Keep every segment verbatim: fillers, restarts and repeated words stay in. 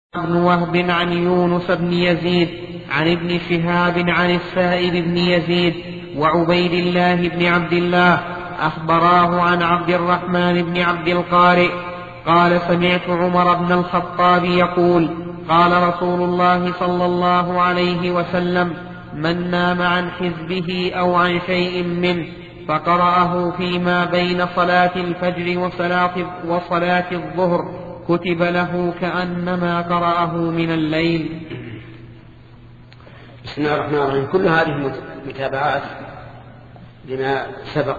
بن وهب عن يونس بن يزيد عن ابن شهاب عن السائب بن يزيد وعبيد الله بن عبد الله أخبراه عن عبد الرحمن بن عبد القارئ قال سمعت عمر بن الخطاب يقول قال رسول الله صلى الله عليه وسلم من نام عن حزبه أو عن شيء منه فقرأه فيما بين صلاة الفجر وصلاة, وصلاة الظهر كتب له كأنما قرأه من الليل. بسم الله الرحمن الرحيم. كل هذه متابعات لما سبق،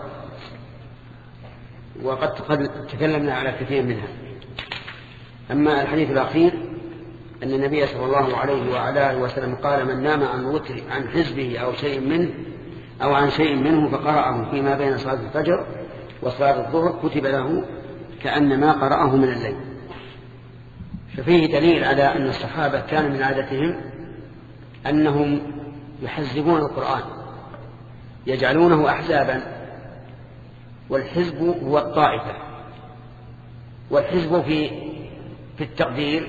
وقد تكلمنا على كثير منها. أما الحديث الأخير أن النبي صلى الله عليه وعلى آله وسلم قال من نام عن وتر عن حزبه أو شيء منه أو عن شيء منه فقرأه فيما بين صلاة الفجر وصلاة الظهر كتب له كأنما قرأه من الليل. ففيه دليل على أن الصحابة كان من عادتهم أنهم يحزبون القرآن، يجعلونه أحزابا، والحزب هو الطائفة، والحزب في في التقدير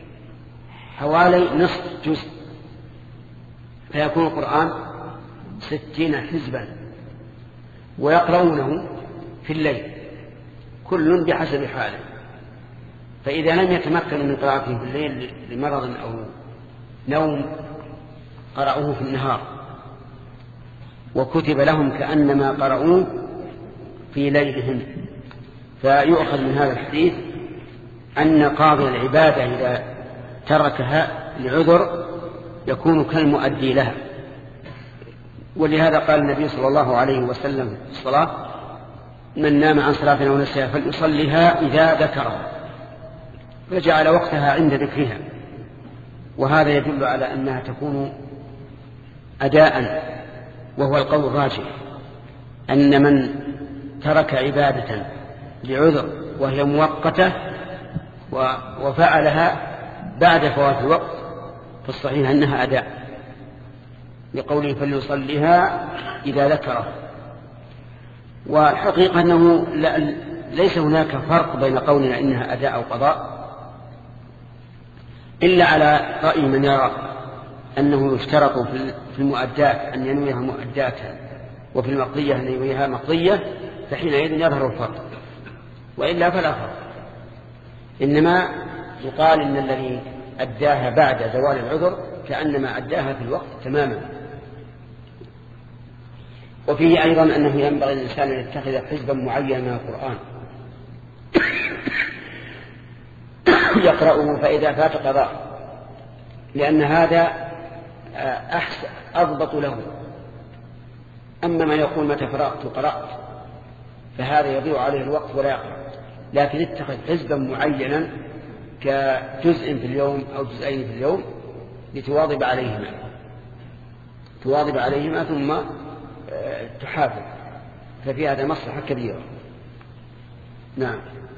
حوالي نصف جزء، فيكون القرآن ستين حزبا ويقرؤونه في الليل كل بحسب حاله. فإذا لم يتمكن من قراءته في الليل لمرض أو نوم قرأوه في النهار وكتب لهم كأنما قرأوه في ليلهم. فيؤخذ من هذا الحديث أن قاضي العبادة إذا تركها لعذر يكون كالمؤدي لها. ولهذا قال النبي صلى الله عليه وسلم في الصلاة من نام عن صلاة أو نسيها فليصليها إذا ذكرها، فجعل وقتها عند ذكرها. وهذا يدل على أنها تكون أداء، وهو القول الراجح أن من ترك عبادة لعذر وهي مؤقتة وفعلها بعد فوات الوقت فالصحيح أنها أداء، لقوله فليصليها إذا ذكره. والحقيقة أنه ليس هناك فرق بين قولنا إنها أداء أو قضاء، إلا على رأي من يرى أنه يشترط في المؤدات أن ينويها مؤدات وفي المقضية أن ينويها مقضية، فحينئذ يظهر الفرق، وإلا فلا فرق. إنما يقال إن الذي أداها بعد زوال العذر كأنما أداها في الوقت تماما. وفيه أيضا أنه ينبغي الإنسان أن يتخذ حزبا معينا من القرآن يقرأه فإذا فات قضاء، لأن هذا أحسن أضبط له. أما من يقول متى فرغت قرأت فهذا يضيع عليه الوقت ولا يقرأ، لكن اتخذ حزبا معينا كجزء في اليوم أو جزئين في اليوم لتواظب عليهما تواظب عليهما ثم تحافظ، ففي هذا مصلحة كبيرة. نعم.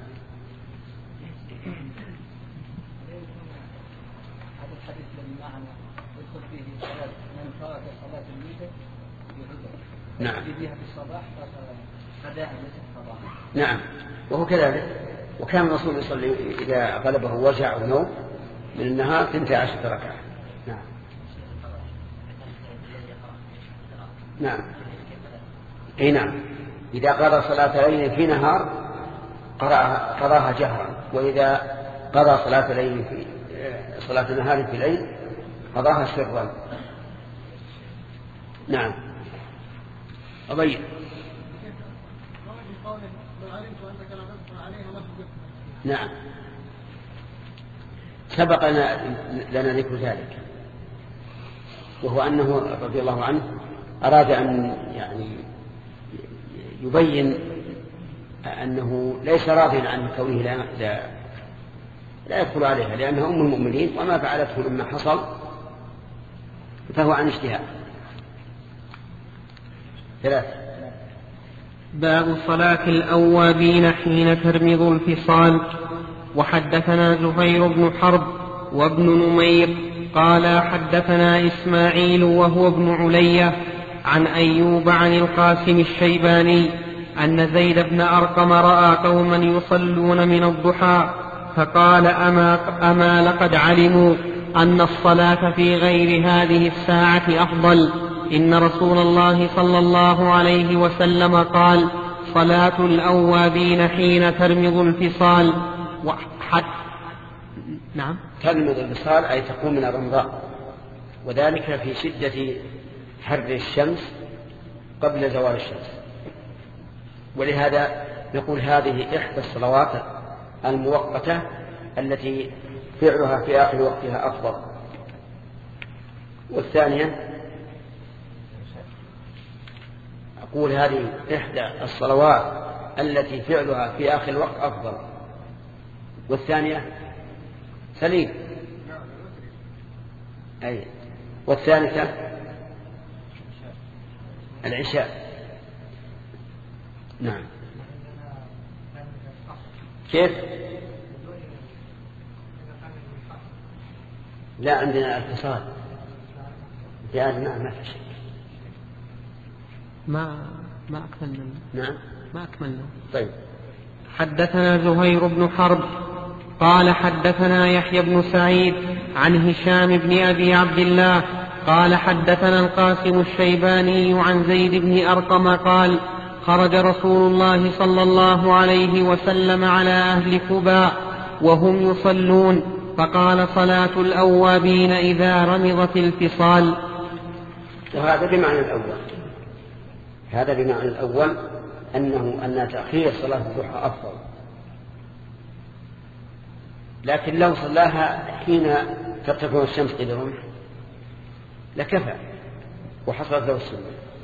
نعم. نعم وهو كذلك. وكان الرسول يصلي إذا غلبه وجع أو نوم من النهار ثنتي عشرة ركعة. نعم. نعم. اي نعم. إذا قضى صلاة ليل في نهار قضاها جهرا، وإذا قضى صلاة ليل في صلاة نهار في ليل قضاها سرا. نعم. أبين. نعم. سبق لنا ذكر ذلك، وهو أنه رضي الله عنه أراد أن يعني يبين أنه ليس راضيا عن كونه لا, لا, لا يدخل عليها، لأنها أم المؤمنين وما فعلته لما حصل فهو عن اجتهاد. ثلاثة. باب صلاة الأوابين حين ترمض الفصال. وحدثنا زهير بن حرب وابن نمير قال حدثنا إسماعيل وهو ابن علية عن أيوب عن القاسم الشيباني أن زيد بن أرقم رأى قوما يصلون من الضحى فقال أما, أما لقد علموا أن الصلاة في غير هذه الساعة أفضل. إن رسول الله صلى الله عليه وسلم قال: صلاة الأوابين حين ترمض الفصال. وحد نعم ترمض الفصال أي تقوم من الرمضاء، وذلك في شدة حر الشمس قبل زوال الشمس. ولهذا نقول هذه إحدى الصلوات المؤقتة التي فعلها في آخر وقتها أفضل. والثانية أقول هذه إحدى الصلوات التي فعلها في آخر الوقت أفضل. والثانية سليم أي. والثالثة العشاء. نعم. كيف؟ لا عندنا اتصال في هذا. نعم ما في شيء. ما ما أكملنا. نعم ما أكملنا. طيب. حدثنا زهير بن حرب قال حدثنا يحيى بن سعيد عن هشام بن أبي عبد الله قال حدثنا القاسم الشيباني عن زيد بن أرقم قال: خرج رسول الله صلى الله عليه وسلم على أهل قباء وهم يصلون فقال: صلاة الأوابين إذا رمضت الفصال. وهذا بمعنى الأول، هذا بمعنى الأول أنه أن تأخير صلاة الضحى أفضل، لكن لو صلاها حين ترتفع الشمس قيد الرمح لكفى وحصلت له السنة.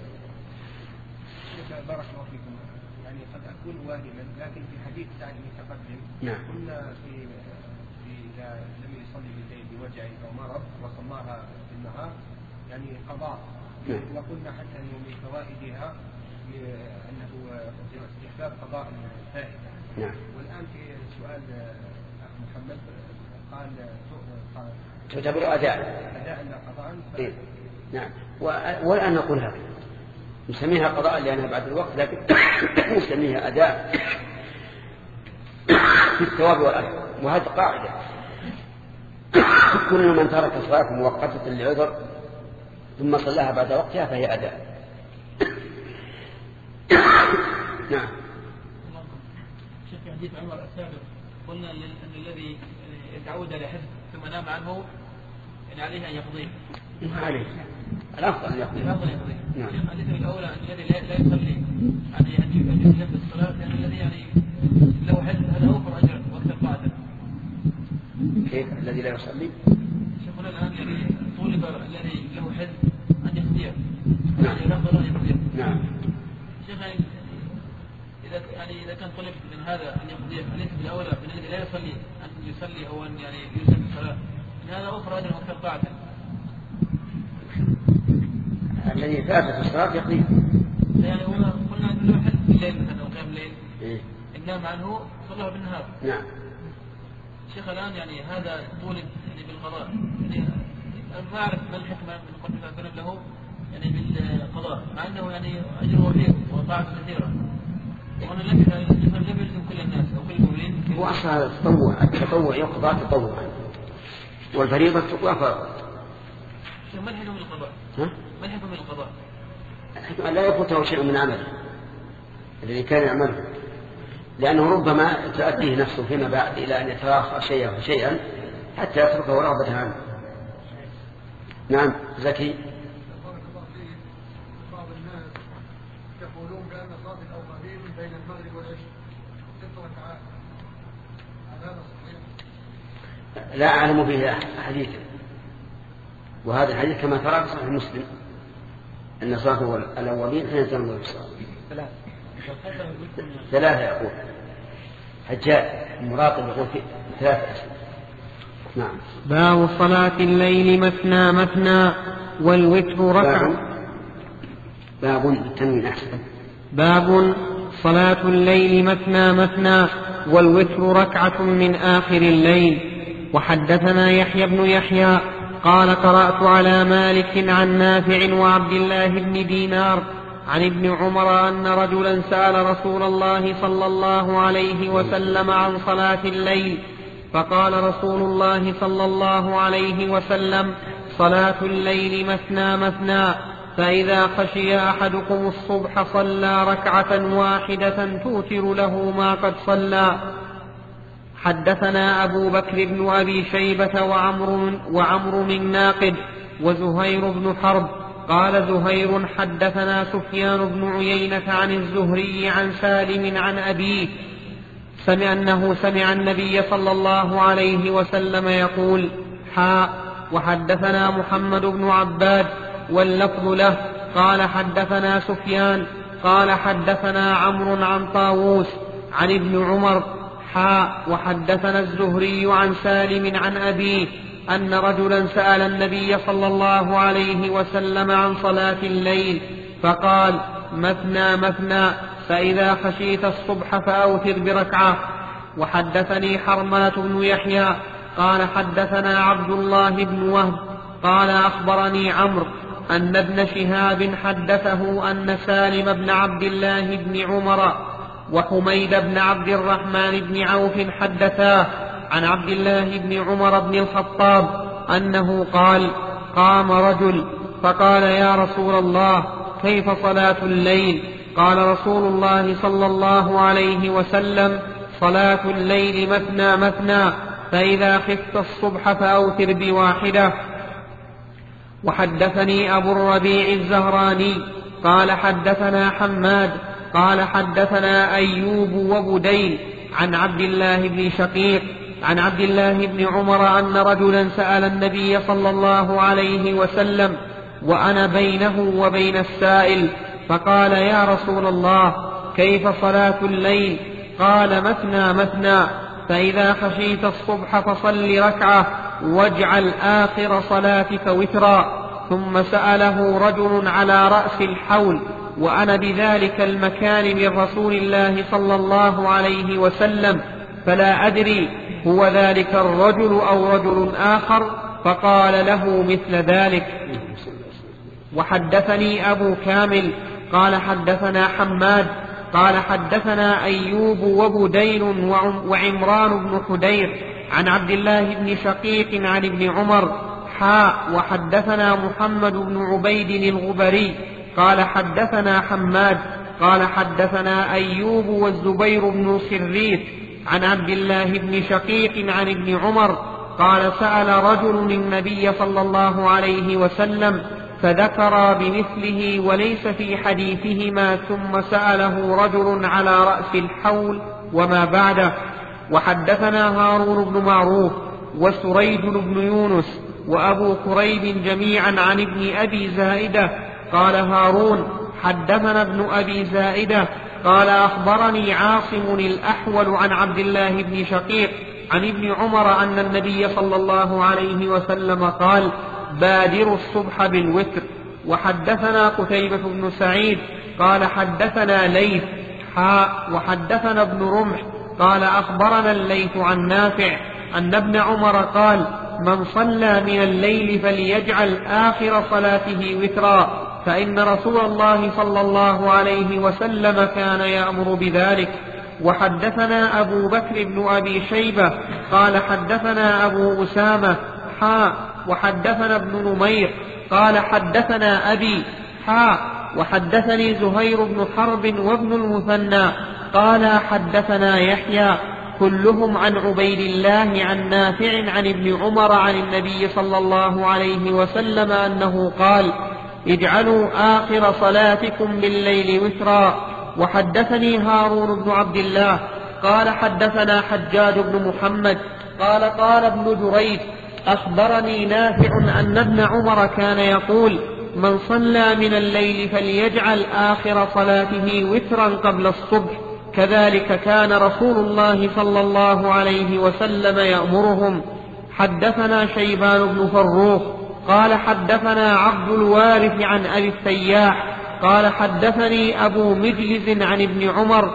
بارك الله فيكم. يعني قد أكون واهما، لكن في حديث سعد المتقدم نعم. قلنا في إذا لم يصلي بالليل بوجع أو مرض وصلاها في النهار يعني قضاء. نعم. وقلنا حتى أنه من فوائدها أنه استحباب قضاء الفائدة. نعم. والآن في سؤال أخ محمد قال تعتبر أداء أداء لا قضاء. إيه؟ نعم. والآن نقول هذا نسميها قضاء لأنها بعد الوقت، لكن نسميها أداء في الثواب والأجر. وهذه قاعدة: كل من ترك صلاة مؤقتة لعذر ثم صلاها بعد وقتها فهي أداء. نعم. شيخ في حديث عمر السابق قلنا أن الذي يتعود على حفظ ثم نام عنه يعني عليه أن يقضيه. ما عليه، الأفضل أن يقضيه. الأفضل يقضيه. نعم. الحديث الأولى أن الذي لا يصلي يعني أن يجلب الصلاة، يعني الذي يعني له حفظ هذا أوفر أجرا وأكثر طاعة. كيف الذي لا يصلي؟ شيخنا الآن يعني طولب الذي له حفظ أن يقضيه. نعم. يعني الأفضل أن يقضيه. نعم. شيخ إذا يعني إذا كان طلب من هذا أن يقضيه أليس بالأولى من الذي لا يصلي أن يصلي أو أن يعني يلزم الصلاة؟ من هذا أوفر أجرا وأكثر طاعة. الذي فاتت الصلاة يقضيه. يعني هو قلنا أنه له حد بالليل مثلا أو قيام الليل إيه؟ إن نام عنه صلاه بالنهار. نعم. شيخ الآن يعني هذا طولب يعني بالقضاء، يعني ما أعرف ما الحكمة من قول الله له يعني بالقضاء مع أنه يعني أجر وفير وطاعة كثيرة، وأنا لم لم يلزم كل الناس أو كل المؤمنين. هو أصلا هذا التطوع، التطوع يقضى تطوعا والفريضة تقضى فرضا. ما الحكمة من القضاء؟ ها؟ ما الحكمة من القضاء؟ الحكمة لا يفوته شيء من عمله الذي كان يعمله، لأنه ربما تؤديه نفسه فيما بعد إلى أن يتراخى شيئا فشيئا حتى يتركه رغبة عنه. نعم. زكي. بعض الناس يقولون بأن صلاة الأوابين بين المغرب والعشاء ست ركعات، هذا صحيح؟ لا أعلم فيه حديث، وهذا الحديث كما ترى في صحيح مسلم أن صلاة الأوابين حين تنظر الصلاة ثلاثة. يقول حجاج المراقب يقول في ثلاثة. نعم. باب صلاة الليل مثنى مثنى والوتر ركعة. باب بالتنوين أحسن. باب صلاة الليل مثنى مثنى والوتر ركعة من آخر الليل. وحدثنا يحيى بن يحيى قال قرأت على مالك عن نافع وعبد الله بن دينار عن ابن عمر أن رجلا سأل رسول الله صلى الله عليه وسلم عن صلاة الليل فقال رسول الله صلى الله عليه وسلم: صلاة الليل مثنى مثنى، فإذا خشي أحدكم الصبح صلى ركعة واحدة توتر له ما قد صلى. حدثنا أبو بكر بن أبي شيبة وعمر, وعمر من ناقد وزهير بن حرب. قال زهير: حدثنا سفيان بن عيينة عن الزهري عن سالم عن أبيه سمع أنه سمع النبي صلى الله عليه وسلم يقول: حاء وحدثنا محمد بن عباد واللفظ له قال حدثنا سفيان قال حدثنا عمرو عن طاووس عن ابن عمر حاء وحدثنا الزهري عن سالم عن أبيه أن رجلا سأل النبي صلى الله عليه وسلم عن صلاة الليل فقال: مثنى مثنى، فإذا خشيت الصبح فأوتر بركعة. وحدثني حرملة بن يحيى قال حدثنا عبد الله بن وهب قال أخبرني عمرو أن ابن شهاب حدثه أن سالم بن عبد الله بن عمر وحميد بن عبد الرحمن بن عوف حدثاه عن عبد الله بن عمر بن الخطاب أنه قال: قام رجل فقال: يا رسول الله، كيف صلاة الليل؟ قال رسول الله صلى الله عليه وسلم: صلاة الليل مثنى مثنى، فإذا خفت الصبح فأوتر بواحدة. وحدثني أبو الربيع الزهراني قال حدثنا حماد قال حدثنا أيوب وبدين عن عبد الله بن شقيق عن عبد الله بن عمر أن رجلا سأل النبي صلى الله عليه وسلم وأنا بينه وبين السائل فقال: يا رسول الله، كيف صلاة الليل؟ قال: مثنى مثنى، فإذا خشيت الصبح فصل ركعة واجعل آخر صلاتك وترا. ثم سأله رجل على رأس الحول وأنا بذلك المكان من رسول الله صلى الله عليه وسلم، فلا أدري هو ذلك الرجل أو رجل آخر، فقال له مثل ذلك. وحدثني أبو كامل قال حدثنا حماد قال حدثنا أيوب وبدين وعمران بن حدير عن عبد الله بن شقيق عن ابن عمر حاء وحدثنا محمد بن عبيد الغبري قال حدثنا حماد قال حدثنا أيوب والزبير بن سريث عن عبد الله بن شقيق عن ابن عمر قال: سأل رجل النبي صلى الله عليه وسلم فذكر بمثله وليس في حديثهما، ثم سأله رجل على رأس الحول وما بعده. وحدثنا هارون بن معروف وسريج بن يونس وأبو كريب جميعا عن ابن أبي زائدة قال هارون: حدثنا ابن أبي زائدة قال: أخبرني عاصم الأحول عن عبد الله بن شقيق عن ابن عمر أن النبي صلى الله عليه وسلم قال: بادروا الصبح بالوتر. وحدثنا قتيبة بن سعيد قال حدثنا ليث حاء وحدثنا ابن رمح قال أخبرنا الليث عن نافع أن ابن عمر قال: من صلى من الليل فليجعل آخر صلاته وترا، فإن رسول الله صلى الله عليه وسلم كان يأمر بذلك. وحدثنا أبو بكر بن أبي شيبة قال حدثنا أبو أسامة حاء وحدثنا ابن نمير قال حدثنا أبي حاء وحدثني زهير بن حرب وابن المثنى قال حدثنا يحيى كلهم عن عبيد الله عن نافع عن ابن عمر عن النبي صلى الله عليه وسلم أنه قال: اجعلوا آخر صلاتكم بالليل وترا. وحدثني هارون بن عبد الله قال حدثنا حجاج بن محمد قال قال ابن جريج: أخبرني نافع أن ابن عمر كان يقول: من صلى من الليل فليجعل آخر صلاته وترا قبل الصبح، كذلك كان رسول الله صلى الله عليه وسلم يأمرهم. حدثنا شيبان بن فروخ قال حدثنا عبد الوارث عن أبي التياح قال حدثني أبو مجلز عن ابن عمر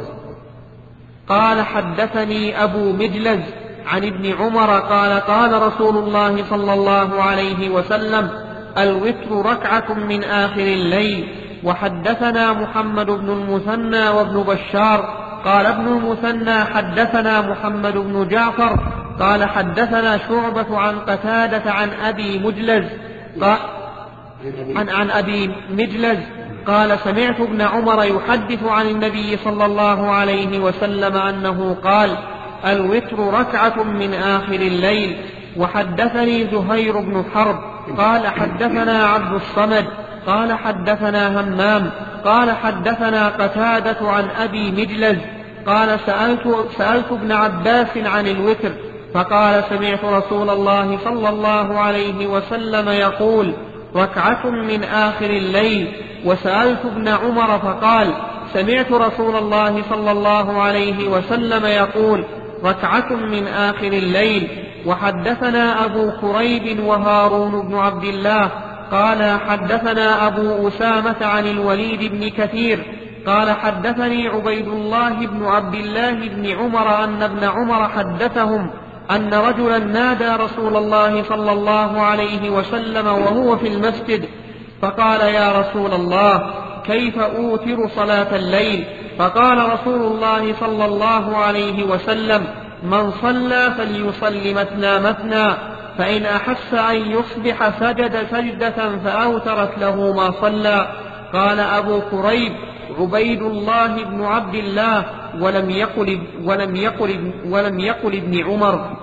قال حدثني أبو مجلز عن ابن عمر قال: قال رسول الله صلى الله عليه وسلم: الوتر ركعة من آخر الليل. وحدثنا محمد بن المثنى وابن بشار قال ابن المثنى حدثنا محمد بن جعفر قال حدثنا شعبة عن قتادة عن أبي مجلز قال عن, عن أبي مجلز قال سمعت ابن عمر يحدث عن النبي صلى الله عليه وسلم أنه قال الوتر ركعة من آخر الليل. وحدثني زهير بن حرب قال حدثنا عبد الصمد قال حدثنا همام قال حدثنا قتادة عن أبي مجلز قال سألت, سألت ابن عباس عن الوتر فقال سمعت رسول الله صلى الله عليه وسلم يقول ركعة من آخر الليل. وسألت ابن عمر فقال سمعت رسول الله صلى الله عليه وسلم يقول ركعة من آخر الليل. وحدثنا أبو كريب وهارون بن عبد الله قال حدثنا أبو أسامة عن الوليد بن كثير قال حدثني عبيد الله بن عبد الله بن عمر أن ابن عمر حدثهم أن رجلا نادى رسول الله صلى الله عليه وسلم وهو في المسجد فقال يا رسول الله كيف أوتر صلاة الليل؟ فقال رسول الله صلى الله عليه وسلم من صلى فليصل مثنى مثنى فإن أحس أن يصبح سجد سجدة فأوترت له ما صلى. قال أبو كريب عبيد الله بن عبد الله ولم يقل, ولم يقل, ولم يقل ابن عمر.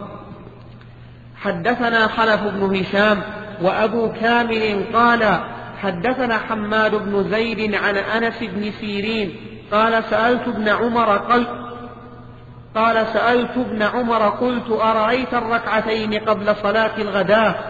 حدثنا خلف بن هشام وأبو كامل قال حدثنا حماد بن زيد عن أنس بن سيرين قال سألت ابن عمر قلت قال سألت ابن عمر قلت أرأيت الركعتين قبل صلاة الغداء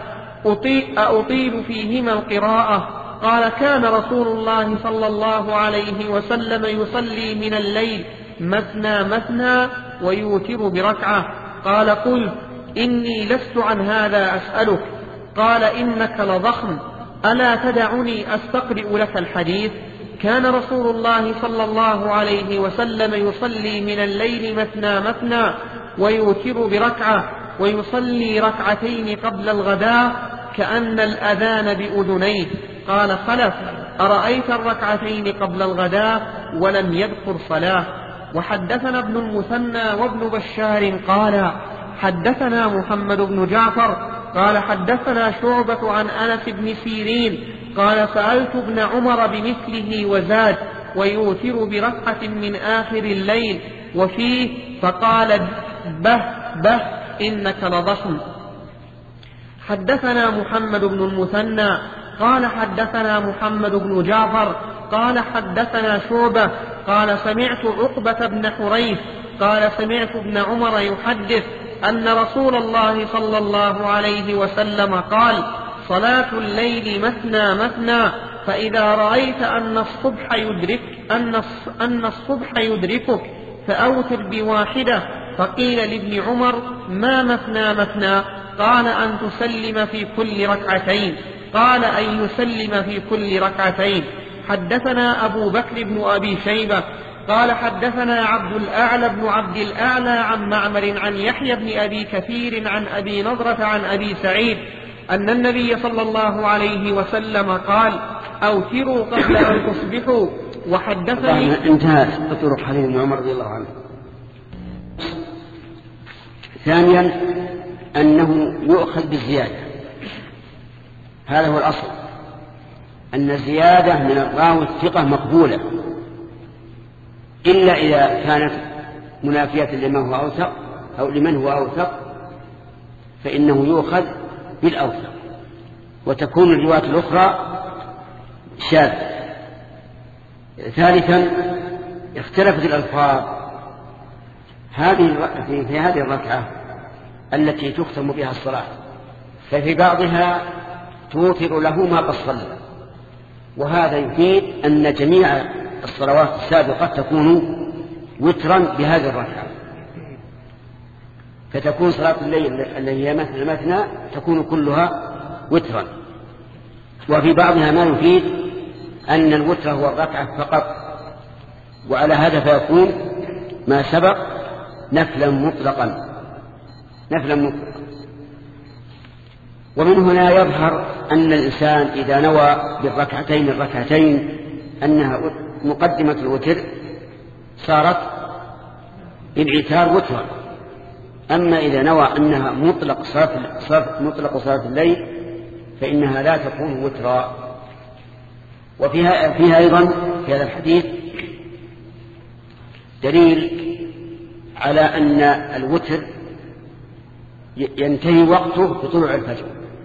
أطيل فيهما القراءة؟ قال كان رسول الله صلى الله عليه وسلم يصلي من الليل مثنى مثنى ويوتر بركعة. قال قلت إني لست عن هذا أسألك. قال إنك لضخم ألا تدعني أستقرئ لك الحديث؟ كان رسول الله صلى الله عليه وسلم يصلي من الليل مثنى مثنى ويوتر بركعة ويصلي ركعتين قبل الغداء كأن الأذان بأذنيه. قال خلف أرأيت الركعتين قبل الغداء ولم يذكر صلاة. وحدثنا ابن المثنى وابن بشار قال حدثنا محمد بن جعفر قال حدثنا شعبة عن أنس بن سيرين قال سألت ابن عمر بمثله وزاد ويوتر بركعة من آخر الليل وفيه فقال به به إنك لضخم. حدثنا محمد بن المثنى قال حدثنا محمد بن جعفر قال حدثنا شعبة قال سمعت عقبة بن حريث قال سمعت ابن عمر يحدث أن رسول الله صلى الله عليه وسلم قال صلاة الليل مثنى مثنى فإذا رأيت أن الصبح يدرك أن أن الصبح يدركك فأوتر بواحدة. فقيل لابن عمر ما مثنى مثنى؟ قال أن تسلم في كل ركعتين. قال أن يسلم في كل ركعتين. حدثنا أبو بكر بن أبي شيبة قال حدثنا عبد الأعلى بن عبد الأعلى عن معمر عن يحيى بن أبي كثير عن أبي نضرة عن أبي سعيد أن النبي صلى الله عليه وسلم قال أوتروا قبل أن تصبحوا. وحدثني انتهت طرق حديث ابن عمر رضي الله عنه. ثانيا أنه يؤخذ بالزيادة، هذا هو الأصل، أن الزيادة من الراوي الثقة مقبولة إلا إذا كانت منافية لمن هو أوثق أو لمن هو أوثق فإنه يؤخذ بالأوثق وتكون الروايات الأخرى شاذة. ثالثا اختلفت الألفاظ هذه في هذه الركعة التي تختم بها الصلاة، ففي بعضها توتر له ما قد صلى، وهذا يفيد أن جميع الصلوات السابقة تكون وترا بهذه الركعة، فتكون صلاة الليل التي هي مثنى مثنى تكون كلها وترا. وفي بعضها ما يفيد أن الوتر هو الركعة فقط، وعلى هذا فيكون ما سبق نفلا مطلقا نفلا مطلقا. ومن هنا يظهر أن الإنسان إذا نوى بالركعتين الركعتين أنها مقدمة الوتر صارت العتار وترا، أما إذا نوى أنها مطلق صلاة مطلق صلاة الليل فإنها لا تكون وترا. وفيها فيها أيضا في هذا الحديث دليل على أن الوتر ينتهي وقته بطلوع الفجر،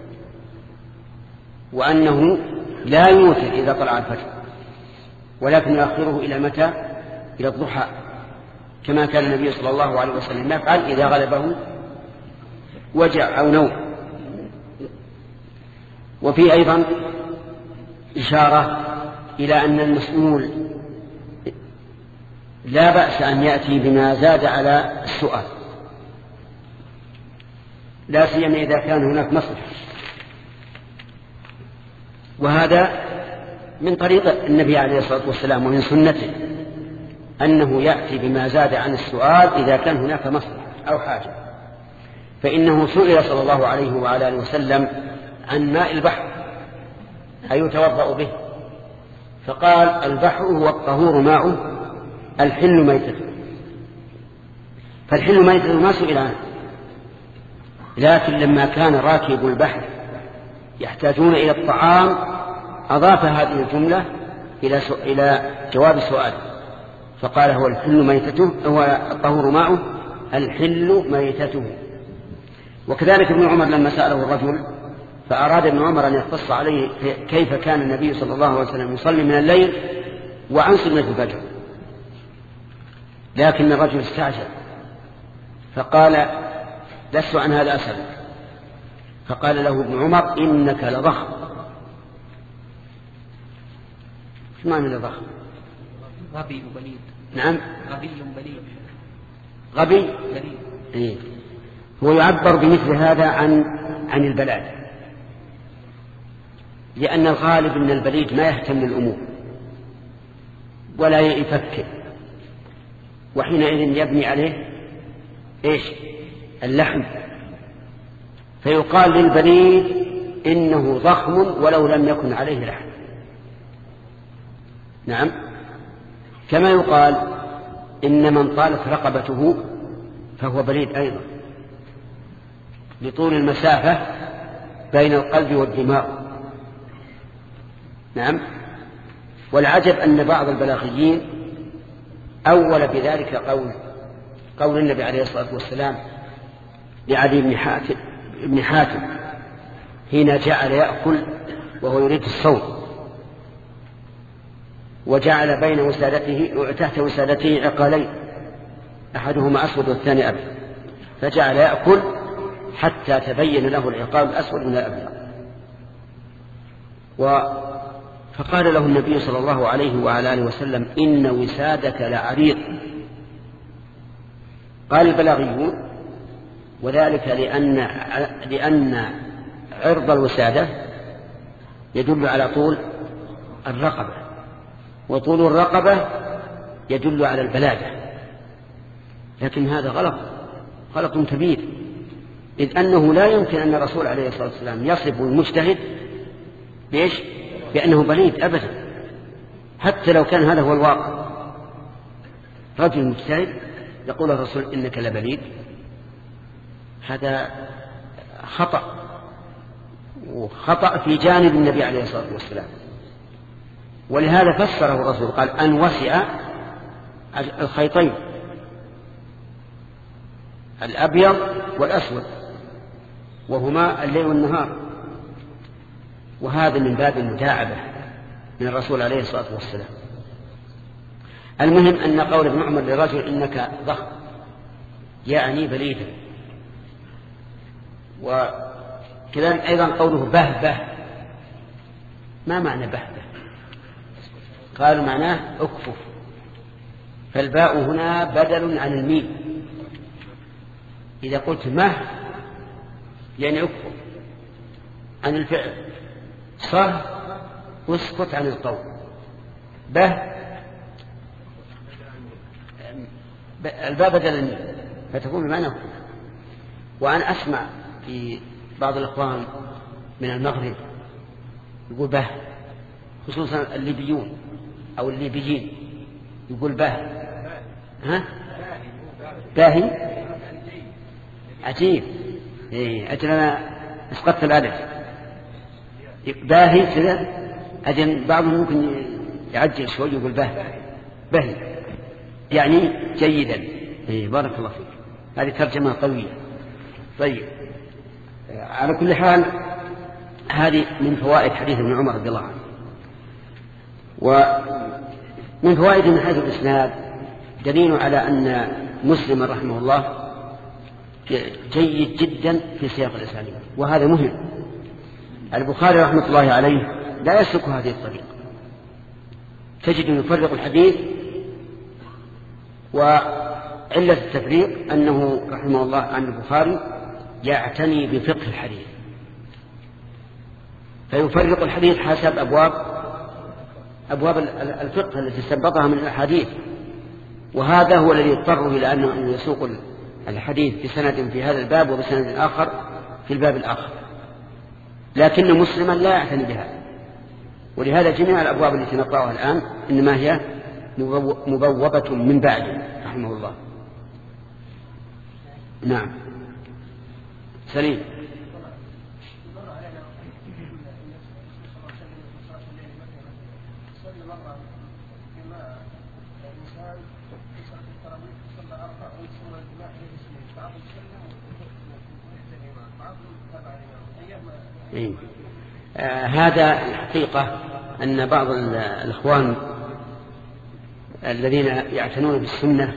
وأنه لا يوتر إذا طلع الفجر، ولكن يؤخره إلى متى؟ إلى الضحى، كما كان النبي صلى الله عليه وسلم يفعل إذا غلبه وجع أو نوم. وفي أيضا إشارة إلى أن المسؤول لا بأس أن يأتي بما زاد على السؤال، لا سيما إذا كان هناك مصلحة. وهذا من طريق النبي عليه الصلاة والسلام ومن سنته أنه يأتي بما زاد عن السؤال إذا كان هناك مصلحة أو حاجة. فإنه سئل صلى الله عليه وعلى آله وسلم عن ماء البحر أيتوضأ به، فقال البحر هو الطهور ماؤه الحل ميتته. فالحل ميتته ما سئل عنه، لكن لما كان راكب البحر يحتاجون إلى الطعام أضاف هذه الجملة إلى إلى جواب السؤال، فقال هو الحل ميتته، هو الطهور ماؤه الحل ميتته. وكذلك ابن عمر لما سأله الرجل فأراد ابن عمر أن يقص عليه كيف كان النبي صلى الله عليه وسلم يصلي من الليل وعن سنة الفجر، لكن الرجل استعجل فقال لست عن هذا أسألك. فقال له ابن عمر إنك لضخم. شو معنى لضخم؟ غبي وبليد. نعم غبي بليد. غبي بليد. إيه. هو يعبر بمثل هذا عن عن البلاد، لأن الغالب أن البليد ما يهتم الأمور ولا يفكر، وحينئذ يبني عليه إيش؟ اللحم، فيقال للبليد إنه ضخم ولو لم يكن عليه لحم. نعم، كما يقال إن من طالت رقبته فهو بليد أيضا لطول المسافة بين القلب والدماغ. نعم. والعجب أن بعض البلاغيين أول بذلك قول قول النبي عليه الصلاة والسلام لعلي بن حاتم ابن حاتم حين جعل يأكل وهو يريد الصوم، وجعل بين وسادته وتحت وسادته عقالين أحدهما أسود والثاني أبيض، فجعل يأكل حتى تبين له العقال الأسود من الأبيض. و فقال له النبي صلى الله عليه وعلى آله وسلم إن وسادك لعريض. قال البلاغيون وذلك لأن لأن عرض الوسادة يدل على طول الرقبة، وطول الرقبة يدل على البلادة، لكن هذا غلط غلط كبير، إذ أنه لا يمكن أن الرسول عليه الصلاة والسلام يصف المجتهد بإيش؟ بأنه بليد أبدا، حتى لو كان هذا هو الواقع. رجل مجتهد يقول الرسول إنك لبليد، هذا خطأ، وخطأ في جانب النبي عليه الصلاة والسلام. ولهذا فسره الرسول قال أن وسع الخيطين الأبيض والأسود وهما الليل والنهار، وهذا من باب المداعبة من الرسول عليه الصلاة والسلام. المهم أن قول ابن عمر للرجل إنك ضخم يعني بليدا. وكذلك أيضا قوله بهبه، ما معنى بهبه؟ قالوا معناه أكفف، فالباء هنا بدل عن الميم. إذا قلت مه يعني أكفف عن الفعل، صه واسكت عن القول، به الباء بدل الميم فتكون بمعنى أكفف. وأنا أسمع في بعض الإخوان من المغرب يقول به، خصوصا الليبيون أو الليبيين يقول به، ها باهي عجيب. إيه أجل أنا اسقطت الألف. باهي كذا. أجل بعضهم ممكن يعجل شوي يقول باهي باهي يعني جيدا. إيه بارك الله فيك. هذه ترجمة قوية. طيب على كل حال هذه من فوائد حديث ابن عمر رضي الله عنه. ومن فوائد من حيث الإسناد دليل على أن مسلم رحمه الله جيد جدا في سياق الإسناد، وهذا مهم. البخاري رحمة الله عليه لا يسلك هذه الطريقة، تجد أن يفرق الحديث، وعلة التفريق أنه رحمه الله عن البخاري يعتني بفقه الحديث، فيفرق الحديث حسب أبواب أبواب الفقه التي استنبطها من الأحاديث، وهذا هو الذي يضطر إلى أنه يسوق الحديث بسند في هذا الباب وبسند آخر في الباب الآخر. لكن مسلما لا يعتني بها، ولهذا جميع الأبواب التي نقرأها الآن إنما هي مبوبة من بعده رحمه الله. نعم سليم. إيه. آه هذا الحقيقة أن بعض الإخوان الذين يعتنون بالسنة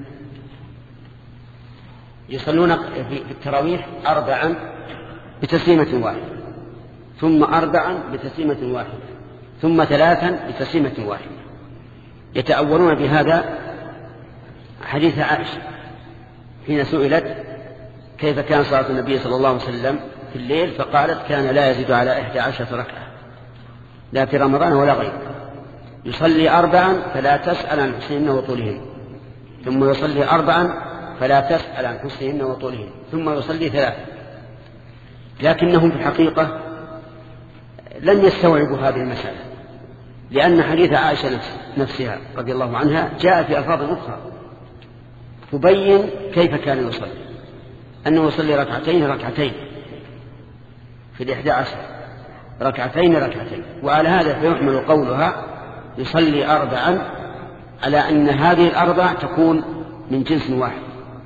يصلون في التراويح أربعا بتسليمة واحدة، ثم أربعا بتسليمة واحدة، ثم ثلاثا بتسليمة واحدة، يتأولون بهذا حديث عائشة حين سئلت كيف كان صلاة النبي صلى الله عليه وسلم في الليل، فقالت كان لا يزيد على إحدى عشرة ركعة لا في رمضان ولا غيره، يصلي أربعا فلا تسأل عن حسنهن وطولهن، ثم يصلي أربعا فلا تسأل عن حسنهن وطولهن، ثم يصلي ثلاثا. لكنهم في الحقيقة لم يستوعبوا هذه المسألة، لأن حديث عائشة نفسها رضي الله عنها جاء في ألفاظ أخرى تبين كيف كان يصلي، أنه يصلي ركعتين ركعتين في الإحدى عشر، ركعتين ركعتين. وعلى هذا فيحمل قولها يصلي أربعا على أن هذه الأربع تكون من جنس واحد،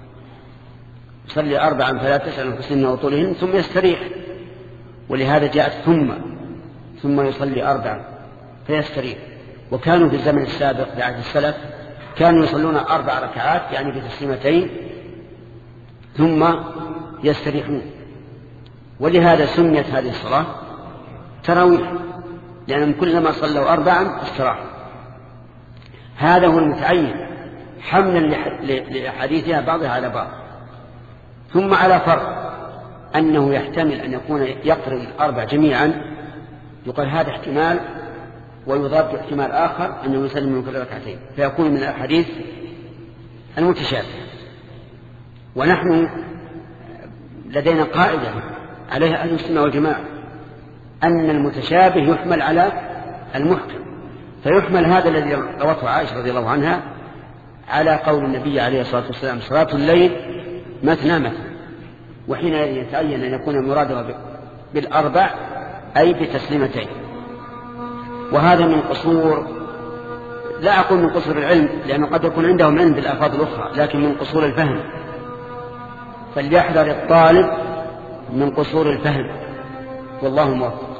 يصلي أربعا فلا تسأل عن حسنهن وطولهن ثم يستريح، ولهذا جاءت ثم ثم يصلي أربعا فيستريح. وكانوا في الزمن السابق بعد السلف كانوا يصلون أربع ركعات يعني بتسليمتين ثم يستريحون، ولهذا سميت هذه الصلاة تراويح، لأنهم كلما صلوا أربعا استراحوا. هذا هو المتعين حملا لأحاديثها بعضها على بعض. ثم على فرق أنه يحتمل أن يكون يقرن الأربع جميعا، يقال هذا احتمال، ويضاد احتمال آخر أنه يسلم من كل ركعتين، فيكون من الأحاديث المتشابه. ونحن لدينا قاعدة عليها أهل السنة والجماعة أن المتشابه يحمل على المحكم، فيحمل هذا الذي روته عائشة رضي الله عنها على قول النبي عليه الصلاة والسلام صلاة الليل مثنى مثنى، وحين يتعين أن يكون المراد بالأربع أي بتسليمتين. وهذا من قصور، لا أقول من قصور العلم لأنه قد يكون عندهم علم بالألفاظ الأخرى، لكن من قصور الفهم، فليحذر الطالب من قصور الفهم، والله موفق.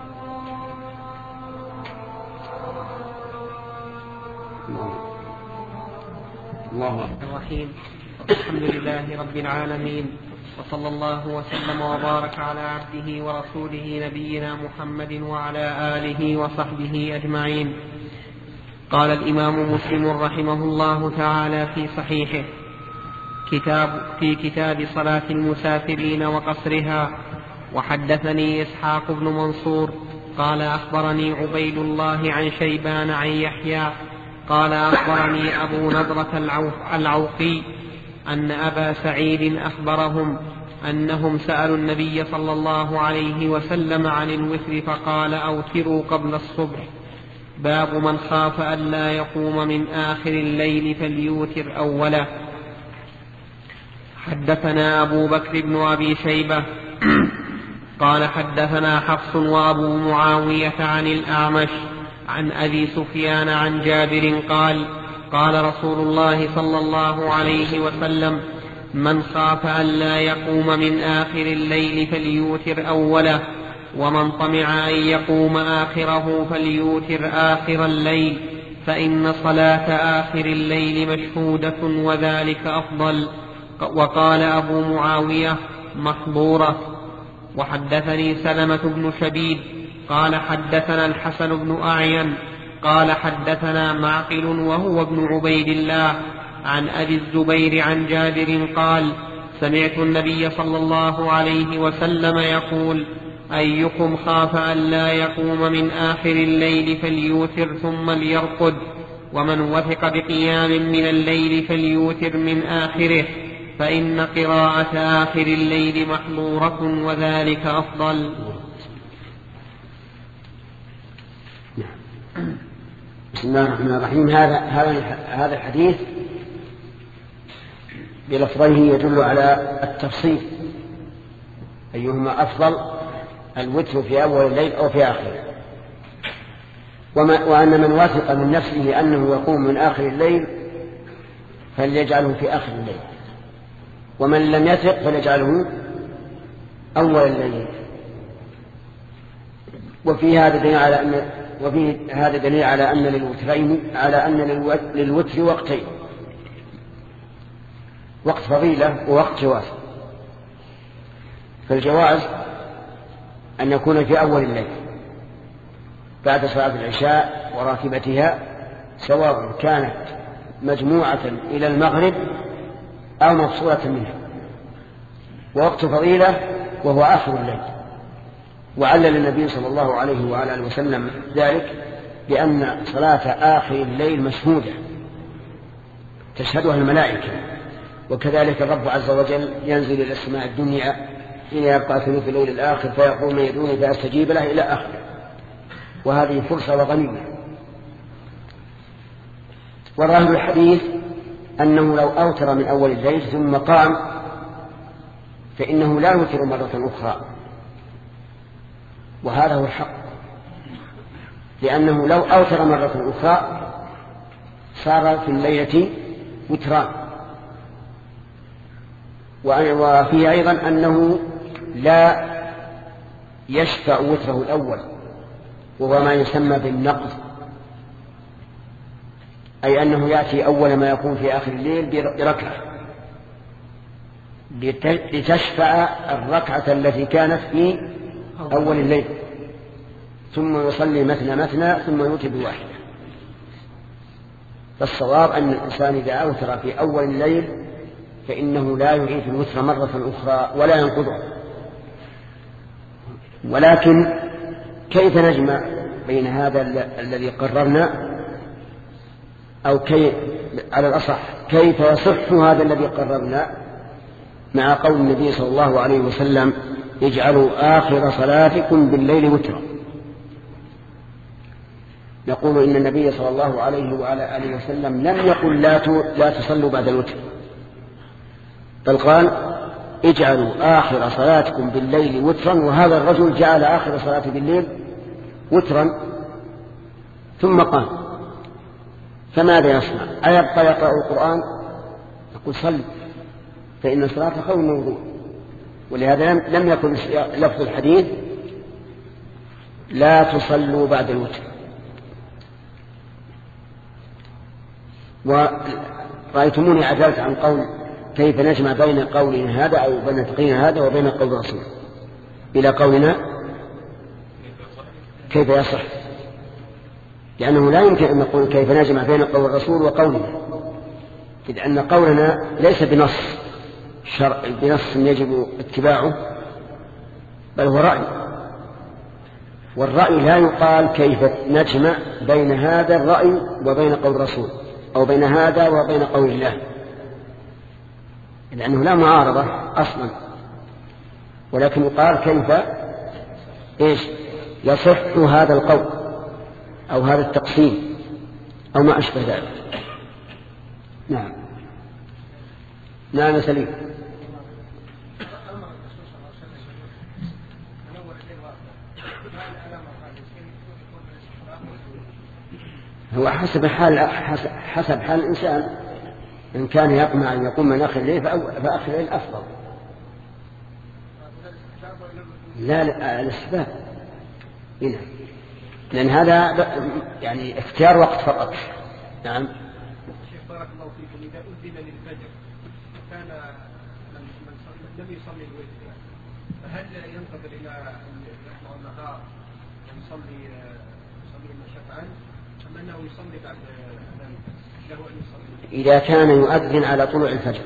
الله الرحيم. الحمد لله رب العالمين، وصلى الله وسلم وبارك على عبده ورسوله نبينا محمد وعلى آله وصحبه أجمعين. قال الإمام مسلم رحمه الله تعالى في صحيحه كتاب في كتاب صلاة المسافرين وقصرها: وحدثني إسحاق بن منصور قال أخبرني عبيد الله عن شيبان عن يحيى قال أخبرني أبو نضرة العوقي أن أبا سعيد أخبرهم أنهم سألوا النبي صلى الله عليه وسلم عن الوتر فقال: أوتروا قبل الصبح. باب من خاف ألا يقوم من آخر الليل فليوتر أوله. حدثنا أبو بكر بن أبي شيبة قال حدثنا حفص وأبو معاوية عن الأعمش عن أبي سفيان عن جابر قال قال رسول الله صلى الله عليه وسلم من خاف أن لا يقوم من آخر الليل فليوتر أوله ومن طمع أن يقوم آخره فليوتر آخر الليل فإن صلاة آخر الليل مشهودة وذلك أفضل. وقال أبو معاوية محظورة. وحدثني سلمة بن شبيب قال حدثنا الحسن بن أعين قال حدثنا معقل وهو ابن عبيد الله عن أبي الزبير عن جابر قال سمعت النبي صلى الله عليه وسلم يقول أيكم خاف أن لا يقوم من آخر الليل فليوتر ثم ليرقد ومن وثق بقيام من الليل فليوتر من آخره فإن قراءة آخر الليل محظورة وذلك أفضل. بسم الله الرحمن الرحيم. هذا هذا الحديث بلفظيه يدل على التفصيل أيهما أفضل الوتر في أول الليل أو في آخره، وأن من وثق من نفسه أنه يقوم من آخر الليل فليجعله في آخر الليل، ومن لم يثق فليجعله أول الليل. وفي هذا دليل على أن وفي هذا دليل على أن للوترين على أن للوتر وقتين، وقت فضيلة ووقت جواز. فالجواز أن يكون في أول الليل بعد صلاة العشاء وراتبتها، سواء كانت مجموعة إلى المغرب أو مفصولة منها، ووقت فضيلة وهو آخر الليل. وعلل النبي صلى الله عليه وعلى آله وسلم ذلك بأن صلاة آخر الليل مشهودة تشهدها الملائكة، وكذلك الرب عز وجل ينزل إلى السماء الدنيا حين يبقى ثلث الليل الآخر فيقول من يدعوني فأستجيب له إلى آخره، وهذه فرصة وغنيمة. وظاهر الحديث أنه لو أوتر من أول الليل ثم قام فإنه لا يوتر مرة أخرى، وهذا هو الحق، لأنه لو أوتر مرة أخرى صار في الليلة وتران. وفيه أيضا أنه لا يشفع وتره الأول، وهو ما يسمى بالنقض، أي أنه يأتي أول ما يكون في آخر الليل بركعة لتشفع الركعة التي كانت في أول الليل، ثم يصلي مثنى مثنى ثم يوتر بواحدة. فالصواب أن الإنسان إذا أوتر في أول الليل فإنه لا يعيد الوتر مرة أخرى ولا ينقضه. ولكن كيف نجمع بين هذا الذي قررنا، أو كي على الأصح كيف يصح هذا الذي قررنا مع قول النبي صلى الله عليه وسلم اجعلوا آخر صلاتكم بالليل وترا؟ نقول إن النبي صلى الله عليه وعلى آله وسلم لم يقل لا لا تصلوا بعد الوتر، بل قال اجعلوا آخر صلاتكم بالليل وترا، وهذا الرجل جعل آخر صلاته بالليل وترا ثم قام. فماذا يصنع؟ أيبقى يقرأ القرآن؟ يقول صل، فإن الصلاة خير من الوضوء. ولهذا لم يكن لفظ الحديث لا تصلوا بعد الوتر. ورأيتموني عجلت عن قول كيف نجمع بين قولنا هذا أو بين تقرير هذا وبين قول الرسول إلى قولنا كيف يصح، لأنه لا يمكن أن نقول كيف نجمع بين قول الرسول وقولنا، إذ أن قولنا ليس بنص شرع بنص يجب اتباعه، بل هو رأي، والرأي لا يقال كيف نجمع بين هذا الرأي وبين قول الرسول أو بين هذا وبين قول الله، لأنه لا معارضة أصلا. ولكن يقال كيف إيش يصح هذا القول أو هذا التقسيم أو ما أشبه ذلك. نعم نعم سليم. هو حسب حال حسب حال الإنسان، إن كان يطمع أن يقوم من آخر الليل فآخر الليل أفضل. لا لا الاستحباب هنا، لأن هذا يعني اختيار وقت فقط. نعم. شيخ بارك الله فيكم، إذا أذن للفجر كان لم يصلي الوتر، فهل ينتظر إلى يطلع النهار ويصلي يصلي شفعا أم أنه يصلي بعد له أن يصلي؟ إذا كان يؤذن على طلوع الفجر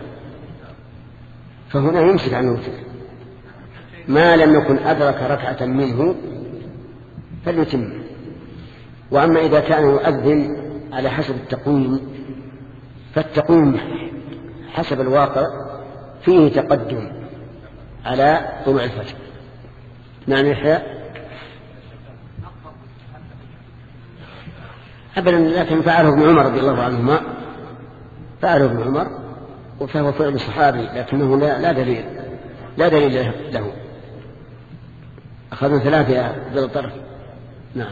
فهنا يمسك عن الوتر، ما لم يكن أدرك ركعة منه فليتم. وأما إذا كان يؤذن على حسب التقويم فالتقويم حسب الواقع فيه تقدم على طلوع الفجر. نعم يحيى. أبدا، لكن فعله ابن عمر رضي الله عنهما، فعله ابن عمر وفهو فعل الصحابي، لكنه لا, لا دليل لا دليل له. أخذنا ثلاثة ذو الطرف. نعم.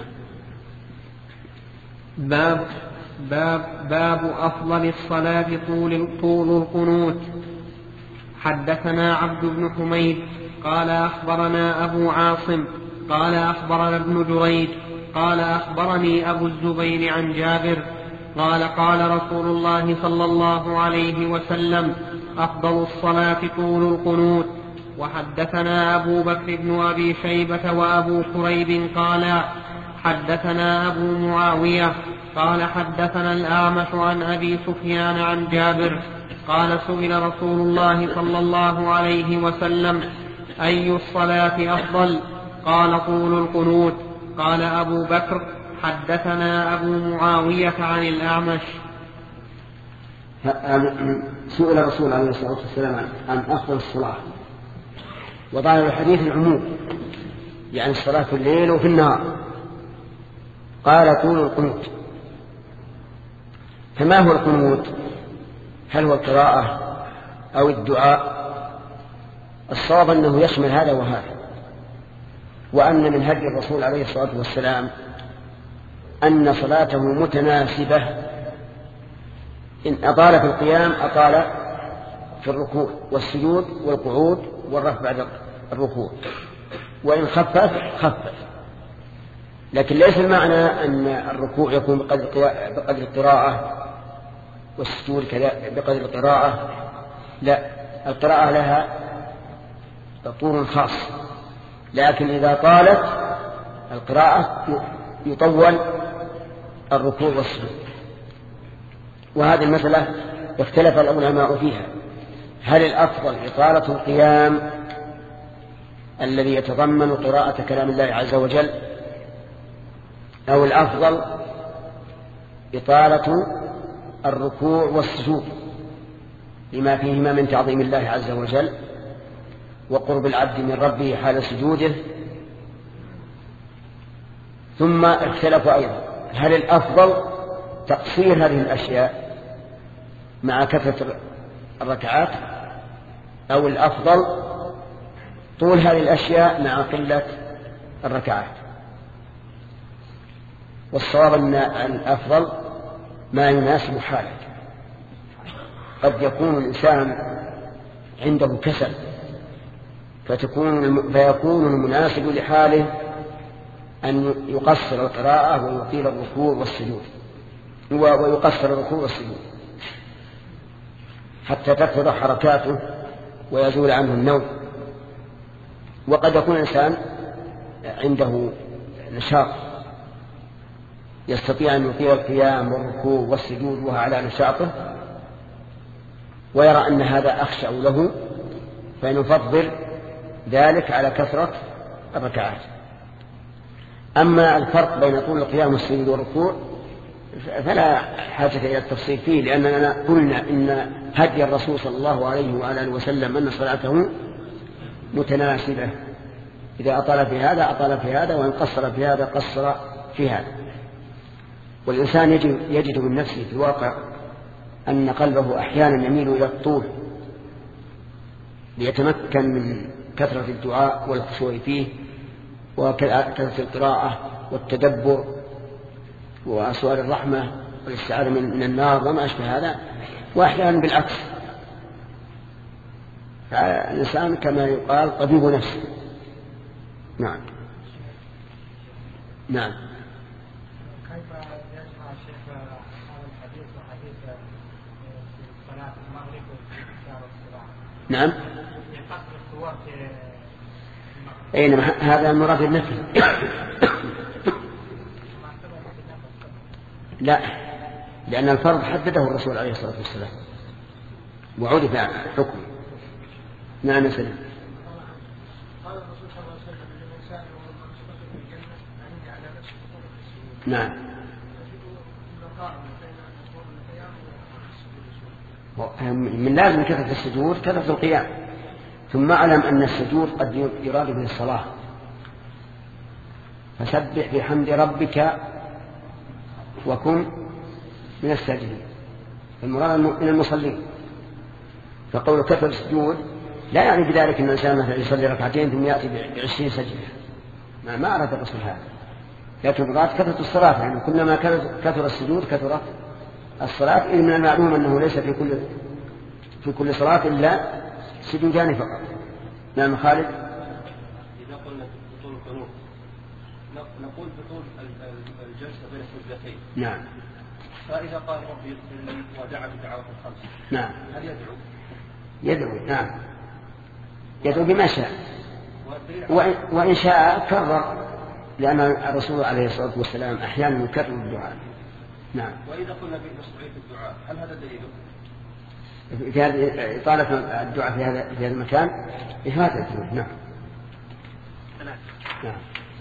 باب باب باب أفضل الصلاة طول طول القنوت. حدثنا عبد بن حميد قال أخبرنا أبو عاصم قال أخبرنا ابن جريج قال أخبرني أبو الزبير عن جابر قال قال رسول الله صلى الله عليه وسلم: أفضل الصلاة طول القنوت. وحدثنا أبو بكر بن أبي شيبة وأبو كريب قال حدثنا أبو معاوية قال حدثنا الأعمش عن أبي سفيان عن جابر قال: سئل رسول الله صلى الله عليه وسلم: أي الصلاة أفضل؟ قال: طول القنوت. قال أبو بكر: حدثنا أبو معاوية عن الأعمش. سئل الرسول عليه الصلاة والسلام عن أفضل الصلاة، وظاهر الحديث العموم، يعني الصلاة في الليل وفي النهار. قال: طول القنوت. فما هو القنوت؟ هل هو القراءة أو الدعاء؟ الصواب أنه يشمل هذا وهذا، وأن من هدي الرسول عليه الصلاة والسلام أن صلاته متناسبة، إن أطال في القيام أطال في الركوع والسجود والقعود والرفع بعد الركوع، وإن خفف خفف. لكن ليس المعنى أن الركوع يكون بقدر القراءة والسجود بقدر القراءة، لا، القراءة لها طول خاص، لكن إذا طالت القراءة يطول الركوع والسجود. وهذه المسألة اختلف العلماء فيها، هل الأفضل إطالة القيام الذي يتضمن قراءة كلام الله عز وجل، أو الأفضل إطالة الركوع والسجود لما فيهما من تعظيم الله عز وجل وقرب العبد من ربه حال سجوده. ثم اختلفوا أيضا، هل الأفضل تقصير هذه الأشياء مع كثرة الركعات، أو الأفضل طول هذه الأشياء مع قلة الركعات؟ والصواب أن الأفضل ما يناسب حاله. قد يكون الإنسان عنده كسل فتكون فيكون المناسب لحاله أن يقصر القراءة ويطيل الركوع والسجود ويقصر الركوع والسجود حتى تكثر حركاته ويزول عنه النوم. وقد يكون الإنسان عنده نشاط يستطيع أن يطيل القيام والركوع والسجود وهو على نشاطه، ويرى أن هذا أخشع له فنفضل ذلك على كثرة الركعات. أما الفرق بين طول القيام والسجود والركوع فلا حاجة إلى التفصيل فيه، لأننا قلنا إن هدي الرسول صلى الله عليه وآله وسلم أن صلاته متناسبة، إذا أطال في هذا أطال في هذا، وإن قصر في هذا قصر في هذا. والإنسان يجد, يجد من نفسه في الواقع أن قلبه أحيانا يميل إلى الطول ليتمكن من كثرة الدعاء والخشوع فيه، وكثرة القراءة والتدبر وسؤال الرحمة والاستعاذة من النار وما أشبه هذا، وأحيانا بالعكس. الإنسان كما يقال طبيب نفسه. نعم نعم. كيف يجمع الشيخ هذا الحديث وحديث صلاة المغرب واستغفار الصلاة؟ نعم. قصر الصور في أي نعم، هذا المراد النفي. لا، لأن الفرض حدده الرسول عليه الصلاة والسلام وعرف حكمه. نعم مثلا نعم. من لازم كثرة السجود كثرة القيام. ثم أعلم أن السجود قد يراد به الصلاة، فسبح بحمد ربك وكن من الساجدين، المراد من المصلين. فقول كثرة السجود لا يعني بذلك أن الإنسان مثلا يصلي ركعتين ثم يأتي بعشرين سجدة، ما, ما أراد الرسول هذا، لكن مراد كثرة الصلاة، يعني كلما كثر السجود كثرت الصلاة. إذ من المعلوم أنه ليس في كل في كل صلاة إلا سجودان فقط. نعم خالد. إذا قلنا بطول القنوت نقول بطول الجلسة بين السجدتين. نعم. فإذا قال ربي يغفر لي ودعا بدعوات الخمس، نعم، هل يدعو؟ يدعو. نعم، يدعو بما شاء، وإن شاء كرر، لأن الرسول عليه الصلاة والسلام أحيانا يكرر الدعاء. نعم. وإذا قلنا بمشروعية الدعاء هل هذا دليله؟ في هذه إطالة الدعاء في هذا في هذا المكان إفادة. نعم. نعم.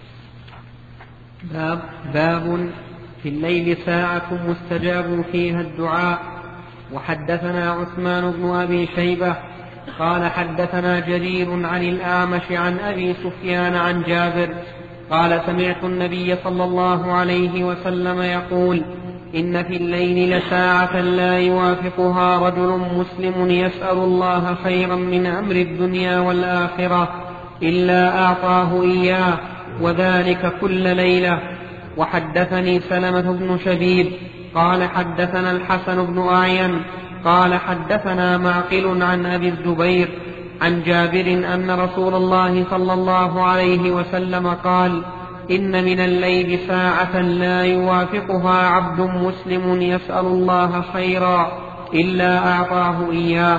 باب باب في الليل ساعة مستجاب فيها الدعاء. وحدثنا عثمان بن أبي شيبة قال حدثنا جرير عن الأعمش عن أبي سفيان عن جابر قال سمعت النبي صلى الله عليه وسلم يقول إن في الليل لساعة لا يوافقها رجل مسلم يسأل الله خيرا من أمر الدنيا والآخرة إلا أعطاه إياه، وذلك كل ليلة. وحدثني سلمة بن شبيب قال حدثنا الحسن بن أعين قال حدثنا معقل عن أبي الزبير عن جابر أن رسول الله صلى الله عليه وسلم قال إن من الليل ساعة لا يوافقها عبد مسلم يسأل الله خيرا إلا أعطاه إياه.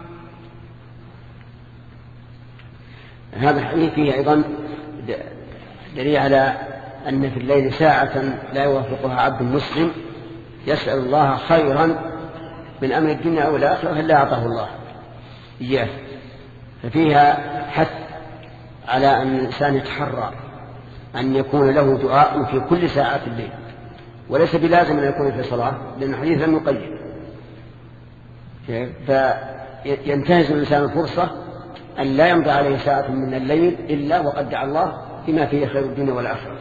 هذا الحديث فيه أيضا دليل على أن في الليل ساعة لا يوافقها عبد مسلم يسأل الله خيرا من أمر الدنيا أو الآخرة إلا أعطاه الله إياه. ففيها حث على أن الإنسان يتحرى أن يكون له دعاء في كل ساعة الليل، وليس بلازم أن يكون في صلاة، لأن الحديث لم يقيد. فينتهز الإنسان الفرصة أن لا يمضي عليه ساعة من الليل إلا وقد دعا الله بما فيه خير الدنيا والآخرة.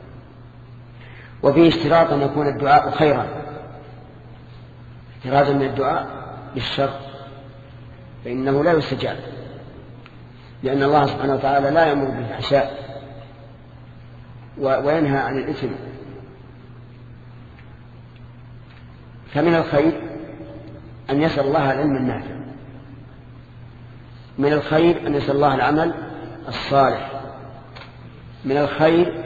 وفيه اشتراط أن يكون الدعاء خيرا، احترازا من الدعاء بالشر، فإنه لا يستجاب، لأن الله سبحانه وتعالى لا يأمر بالفحشاء وينهى عن الإثم. فمن الخير أن يسأل الله العلم النافع، من الخير أن يسأل الله العمل الصالح، من الخير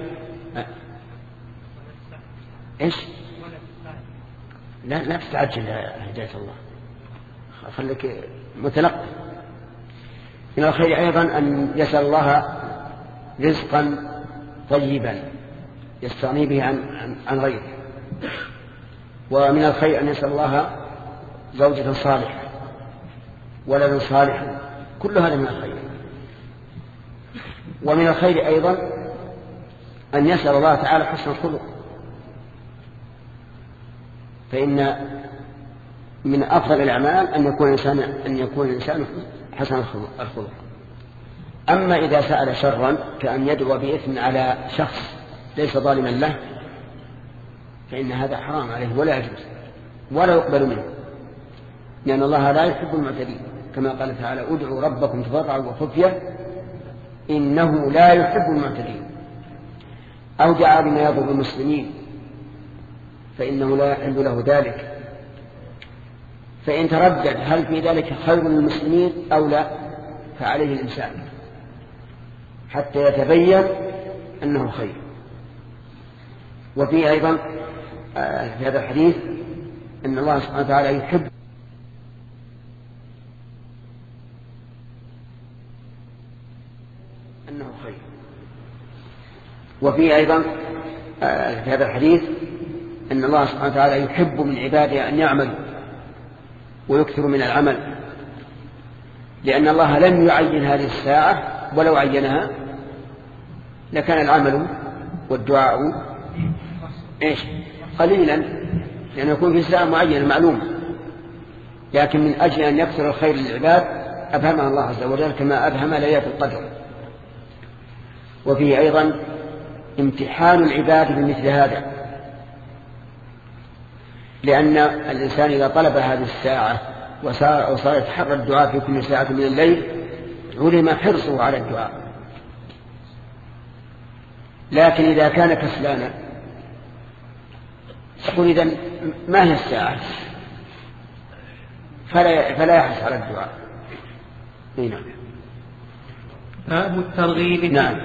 إيش؟ لا لا تستعجل هداية الله، خليك متلقي. من الخير أيضا أن يسأل الله رزقا طيبا يستغني به عن, عن غيره. ومن الخير أن يسأل الله زوجة صالحة ولد صالحا، كل هذا من الخير. ومن الخير أيضا أن يسأل الله تعالى حسن الخلق، فإن من أفضل الأعمال أن يكون الإنسان أن يكون الإنسان حسن الخلق. أما إذا سأل شرا كأن يدعو بإثم على شخص ليس ظالما له فإن هذا حرام عليه ولا يجوز ولا يقبل منه، لأن الله لا يحب المعتدين، كما قال تعالى ادعوا ربكم تضرعا وخفية إنه لا يحب المعتدين. أو دعا بما يضر المسلمين فإنه لا يحل له ذلك. فإن تردد هل في ذلك خير للمسلمين أو لا فعليه الإنسان حتى يتبين أنه خير. وفيه أيضا في هذا الحديث أن الله سبحانه وتعالى يحب أنه خير. وفيه أيضا في هذا الحديث أن الله سبحانه وتعالى يحب من عباده أن يعملوا ويكثر من العمل، لأن الله لم يعين هذه الساعة، ولو عينها لكان العمل والدعاء إيش قليلا، لأنه يكون في ساعة معينة معلومة، لكن من أجل أن يكثر الخير للعباد أبهمها الله عز وجل كما أبهم ليلة القدر. وفيه أيضا امتحان العباد بمثل هذا، لأن الإنسان إذا طلب هذه الساعة وصار, وصار يتحرى الدعاء في كل ساعة من الليل علم حرصه على الدعاء. لكن إذا كان كسلانا يقول إذن ما هي الساعة فلا, فلا يحرص على الدعاء. نعم. باب الترغيب. نعم.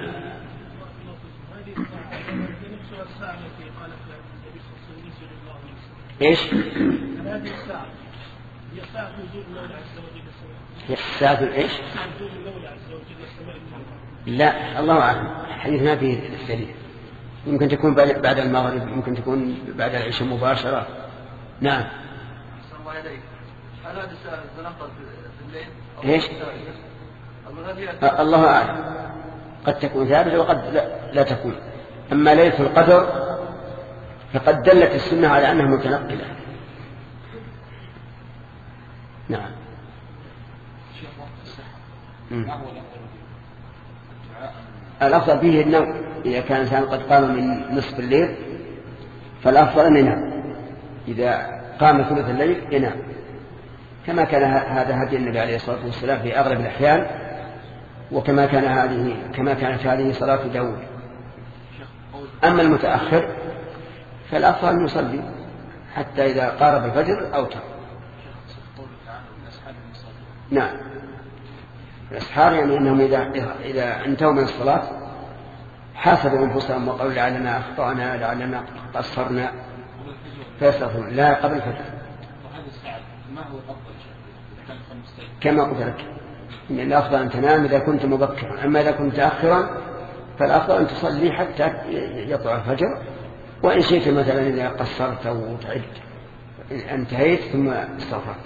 إيش؟ هذه الساعة هي ساعة وجود المولى عز وجل السماء. ساعة الإيش؟ ساعة وجود المولى عز وجل السماء. لا، الله أعلم، حديث ما فيه الدليل. يمكن تكون بعد المغرب، يمكن تكون بعد العشاء مباشرة. نعم. الله عليك. هل هذه الساعة تنقل في الليل؟ إيش؟ الله أعلم، قد تكون ثابتة وقد لا, لا تكون. أما ليلة القدر فقد دلت السنة على أنها متنقلة. نعم. الأفضل فيه النوم، إذا كان الإنسان قد قام من نصف الليل فالأفضل أن ينام، إذا قام ثلث الليل ينام، كما كان هذا هدي النبي عليه الصلاة والسلام في أغلب الأحيان، وكما كان هذه كما كانت هذه صلاة داود. أما المتأخر فالأفضل أن يصلي حتى إذا قارب الفجر أوتر. نعم. الأسحار يعني أنهم إذا, إذا انتهوا من الصلاة حاسبوا أنفسهم وقالوا لعلنا أخطأنا لعلنا قصرنا فيستغفرون. لا، قبل الفجر. كما قلت لك إن الأفضل أن تنام إذا كنت مبكرا، أما إذا كنت متأخرا فالأفضل أن تصلي حتى يطلع الفجر، وإن شئت مثلا إذا قصرت وتعبت انتهيت ثم استغفرت.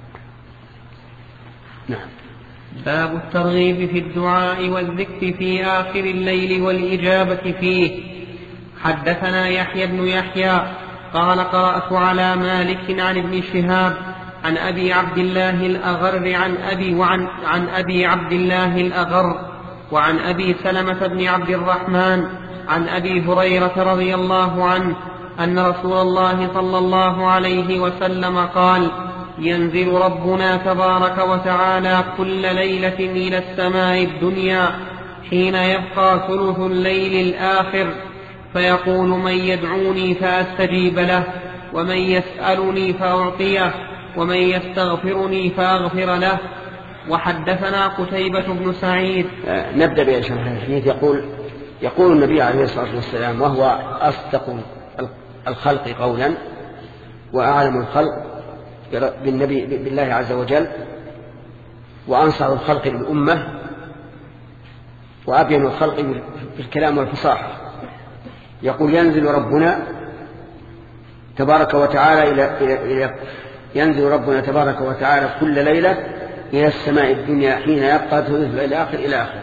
نعم. باب الترغيب في الدعاء والذكر في آخر الليل والإجابة فيه. حدثنا يحيى بن يحيى قال قرأت على مالك عن ابن شهاب عن أبي عبد الله الأغر عن أبي, وعن عن أبي عبد الله الأغر وعن أبي سلمة بن عبد الرحمن عن أبي هريرة رضي الله عنه أن رسول الله صلى الله عليه وسلم قال: ينزل ربنا تبارك وتعالى كل ليلة إلى السماء الدنيا حين يبقى ثلث الليل الآخر، فيقول: من يدعوني فأستجيب له، ومن يسألني فأعطيه، ومن يستغفرني فأغفر له. وحدثنا قتيبة بن سعيد. آه نبدأ بشرح الحديث. يقول يقول النبي عليه الصلاة والسلام، وهو أصدق الخلق قولا وأعلم الخلق بالنبي بالله عز وجل، وأنصر الخلق للأمة، وأبين الخلق بالكلام والفصاحة. يقول: ينزل ربنا تبارك وتعالى إلى إلى ينزل ربنا تبارك وتعالى كل ليلة إلى السماء الدنيا حين يبقى ثلث الليل الآخر إلى آخره.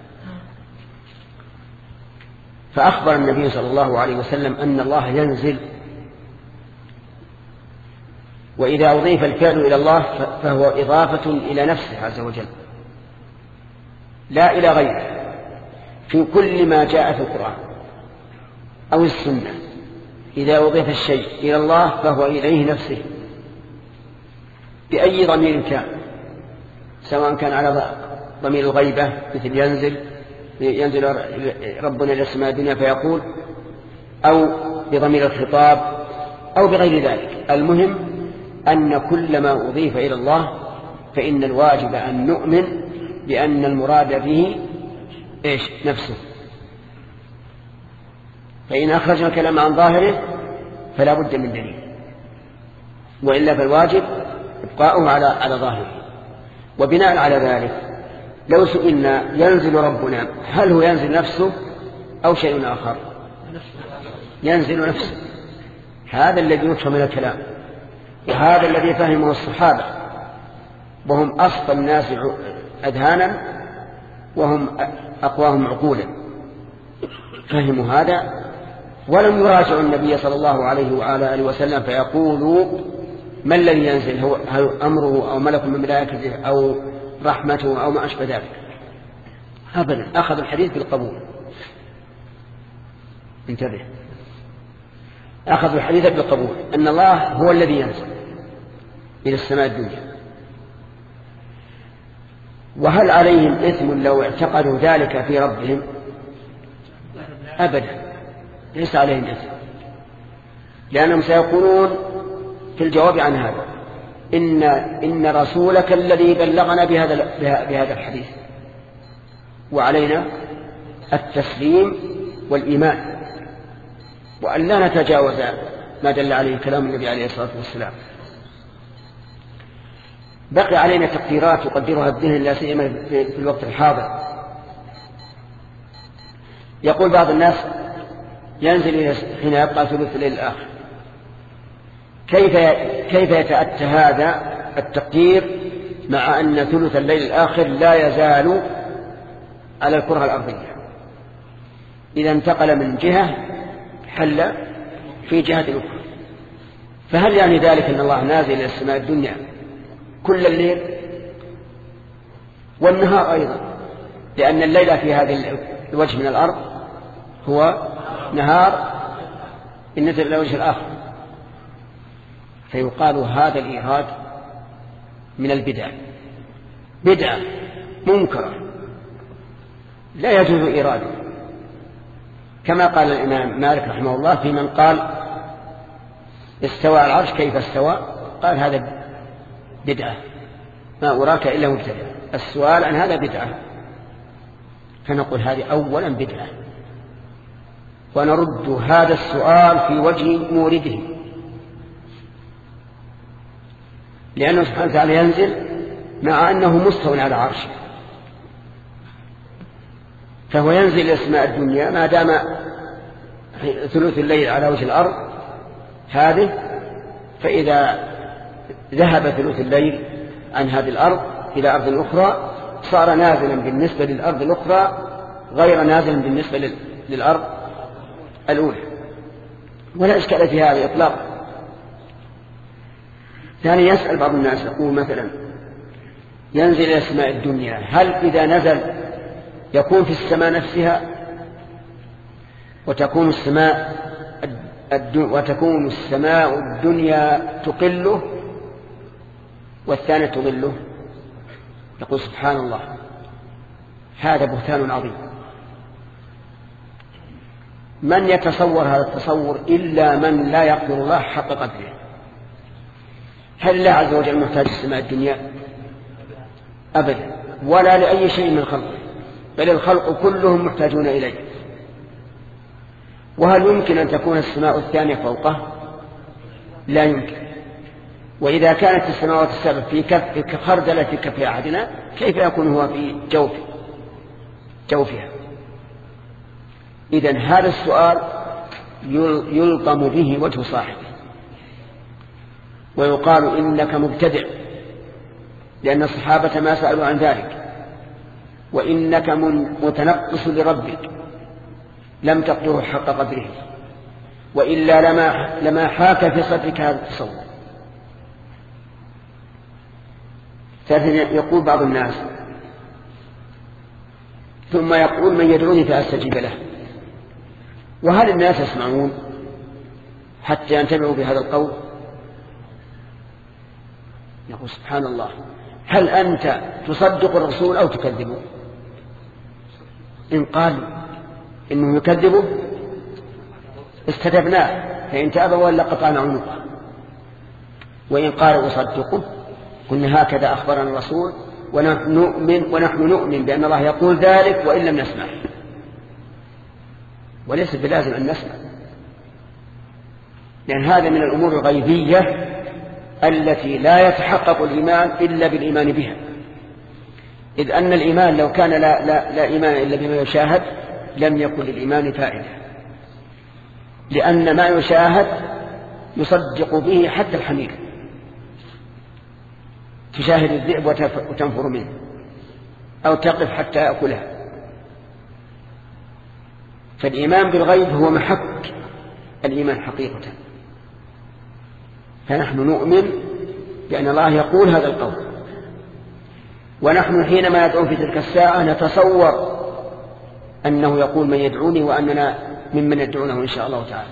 فأخبر النبي صلى الله عليه وسلم أن الله ينزل، وإذا أضيف الفعل إلى الله فهو إضافة إلى نفسه عز وجل لا إلى غيره، في كل ما جاء في القرآن أو السنة. إذا أضيف الشيء إلى الله فهو إليه نفسه بأي ضمير كان، سواء كان على ضمير الغيبة مثل ينزل ينزل ربنا إلى السماء الدنيا فيقول أو بضمير الخطاب أو بغير ذلك. المهم أن كل ما أضيف إلى الله فإن الواجب أن نؤمن بأن المراد به إيش نفسه. فإن أخرجنا الكلام عن ظاهره فلا بد من دليل، وإلا فالواجب إبقاؤه على على ظاهره. وبناء على ذلك لو سئلنا ينزل ربنا هل هو ينزل نفسه أو شيء آخر؟ ينزل نفسه. هذا الذي يفهم من الكلام، وهذا الذي فهمه الصحابة وهم أصفى الناس أذهانا وهم أقواهم عقولا، فهموا هذا ولم يراجعوا النبي صلى الله عليه وعلى آله وسلم فيقولوا ما الذي ينزل، هو هل أمره أو ملك من ملائكته أو رحمته أو ما أشبه ذلك. أبدا، أخذ الحديث بالقبول. انتبه، أخذ الحديث بالقبول أن الله هو الذي ينزل إلى السماء الدنيا. وهل عليهم إثم لو اعتقدوا ذلك في ربهم؟ أبدا، ليس عليهم إثم، لأنهم سيقولون في الجواب عن هذا إن, إن رسولك الذي بلغنا بهذا, بهذا الحديث، وعلينا التسليم والإيمان وأن لا نتجاوز ما دل عليه كلام النبي عليه الصلاة والسلام. بقي علينا تقديرات يقدرها الذهن لا سيما في الوقت الحاضر. يقول بعض الناس ينزل حين يبقى ثلث الليل الآخر. كيف كيف يتأتى هذا التقدير مع أن ثلث الليل الآخر لا يزال على الكرة الأرضية؟ إذا انتقل من جهة حل في جهة أخرى. فهل يعني ذلك أن الله نازل إلى السماء الدنيا كل الليل والنهار أيضا؟ لأن الليل في هذا الوجه من الأرض هو نهار بالنسبة إلى الوجه الآخر. فيقال هذا الإيراد من البدع، بدعة منكرة لا يجوز إيراده، كما قال الإمام مالك رحمه الله في من قال استوى على العرش كيف استوى، قال هذا بدعة، ما أراك إلا مبتدع. السؤال عن هذا بدعة، فنقول هذه أولا بدعة، ونرد هذا السؤال في وجه مورده، لأنه سبحانه وتعالى ينزل مع أنه مستوى على عرشه، فهو ينزل إلى السماء الدنيا ما دام ثلث الليل على وجه الأرض هذه، فإذا ذهب ثلث الليل عن هذه الأرض إلى أرض أخرى صار نازلا بالنسبة للأرض الأخرى غير نازلا بالنسبة للأرض الأولى، ولا إشكال في هذا إطلاقا. ثاني يسأل بعض الناس يقول مثلا ينزل إلى السماء الدنيا، هل إذا نزل يكون في السماء نفسها وتكون السماء وتكون السماء الدنيا تقله والثانية تظله؟ يقول سبحان الله، هذا بهتان عظيم. من يتصور هذا التصور إلا من لا يقدر الله حق قدره؟ هل الله عز وجل محتاج السماء الدنيا؟ أبدا، ولا لأي شيء من خلقه، بل الخلق كلهم محتاجون إليه. وهل يمكن أن تكون السماء الثانية فوقه؟ لا يمكن. وإذا كانت السماوات السبع في كف كخردلة في كف أحدنا، كيف يكون هو في جوف جوفها؟ إذن هذا السؤال يلطم به وجه صاحبه ويقال إنك مبتدع، لأن الصحابة ما سألوا عن ذلك، وإنك متنقص لربك لم تقدره حق قدره، وإلا لما, لما حاك في صدرك هذا التصور. ثالثا يقول بعض الناس ثم يقول من يدعوني فأستجيب له. وهل الناس يسمعون حتى ينتبهوا بهذا القول؟ يقول سبحان الله، هل أنت تصدق الرسول أو تكذبه؟ إن قال إنه يكذبه استتبناه، فإن تاب ولا قطعنا عنقه. وإن قال أصدقه قلنا هكذا أخبرنا الرسول ونحن نؤمن, ونحن نؤمن بأن الله يقول ذلك وإن لم نسمع، وليس بلازم أن نسمع، لأن هذا من الأمور الغيبية التي لا يتحقق الإيمان إلا بالإيمان بها، إذ أن الإيمان لو كان لا, لا, لا إيمان إلا بما يشاهد لم يكن للإيمان فائدة، لأن ما يشاهد يصدق به حتى الحمير، تشاهد الذئب وتنفر منه أو تقف حتى يأكلها. فالإيمان بالغيب هو محك الإيمان حقيقة. فنحن نؤمن بأن الله يقول هذا القول، ونحن حينما يدعون في تلك الساعة نتصور أنه يقول من يدعوني وأننا ممن يدعونه إن شاء الله تعالى.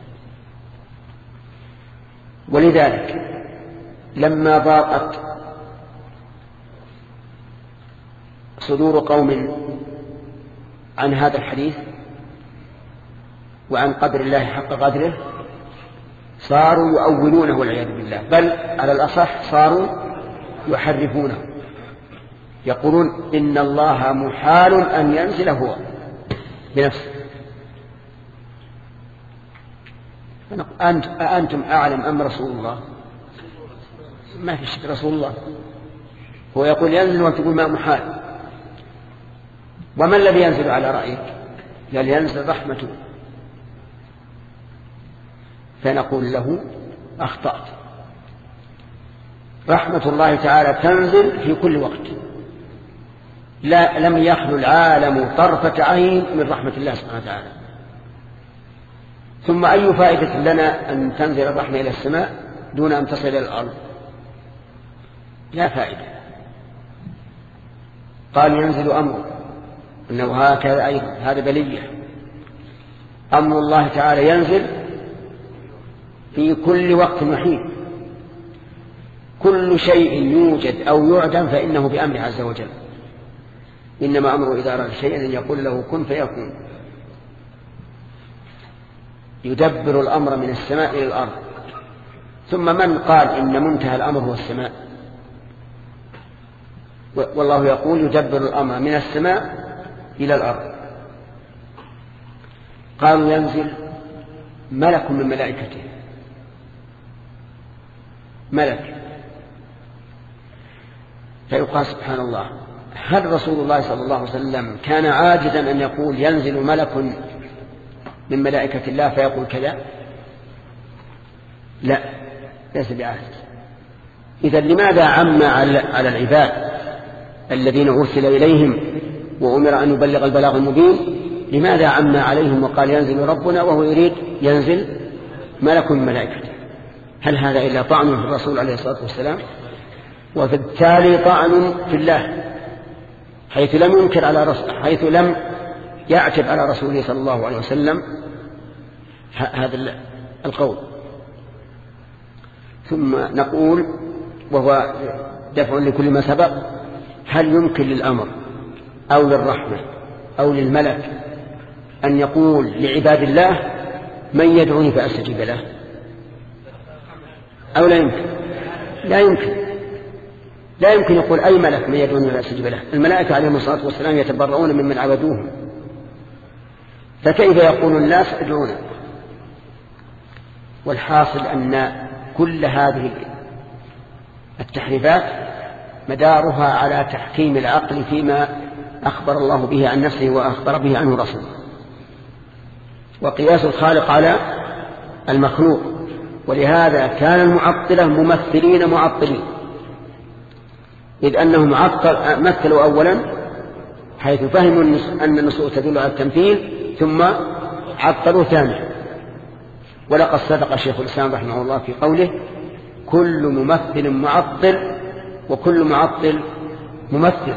ولذلك لما ضاقت صدور قوم عن هذا الحديث وعن قدر الله حق قدره صاروا يؤولونه والعياذ بالله، بل على الأصح صاروا يحرفونه، يقولون إن الله محال أن ينزل هو بنفسه. أأنتم أعلم أم رسول الله؟ ما في شك رسول الله، هو يقول ينزل وتقول ما محال. وما الذي ينزل على رأيك؟ قال ينزل رحمته. فنقول له أخطأت، رحمة الله تعالى تنزل في كل وقت، لا لم يخلو العالم طرفة عين من رحمة الله سبحانه وتعالى. ثم أي فائدة لنا أن تنزل الرحمة إلى السماء دون أن تصل إلى الأرض؟ لا فائدة. قال ينزل أمره، إنه هكذا أيضا هذا بلية. أمر الله تعالى ينزل في كل وقت وحين، كل شيء يوجد أو يعدم فإنه بأمر عز وجل، إنما أمره إذا أراد شيئا أن يقول له كن فيكون. يدبر الأمر من السماء إلى الأرض. ثم من قال إن منتهى الأمر هو السماء؟ والله يقول يدبر الأمر من السماء إلى الأرض. قالوا ينزل ملك من ملائكته، ملك. فيقال سبحان الله، هل رسول الله صلى الله عليه وسلم كان عاجزا أن يقول ينزل ملك من ملائكة الله فيقول كذا؟ لا، ليس بعاجز. إذا لماذا عم على العباد الذين أرسل إليهم وأمر أن يبلغ البلاغ المبين؟ لماذا عم عليهم وقال ينزل ربنا وهو يريد ينزل ملك من ملائكته؟ هل هذا إلا طعن في الرسول عليه الصلاة والسلام؟ وبالتالي طعن في الله، حيث لم ينكر على رسول، حيث لم يعتب على رسوله صلى الله عليه وسلم هذا القول. ثم نقول، وهو دفع لكل ما سبق، هل يمكن للأمر أو للرحمة أو للملك أن يقول لعباد الله من يدعوني فأستجيب له؟ أو لا يمكن؟ لا يمكن، لا يمكن يقول أي ملك من يدعوني فأستجيب له. الملائكة عليهم الصلاة والسلام يتبرؤون ممن عبدوهم، فكيف يقول الناس ادعونا؟ والحاصل أن كل هذه التحريفات مدارها على تحكيم العقل فيما أخبر الله به عن نفسه وأخبر به عنه رسوله، وقياس الخالق على المخلوق. ولهذا كان المعطلة ممثلين معطلين، إذ أنهم عطل مثلوا أولا حيث فهموا أن النصوص تدل على التمثيل، ثم عطلوا ثانيا. ولقد صدق شيخ الإسلام رحمه الله في قوله كل ممثل معطل وكل معطل ممثل.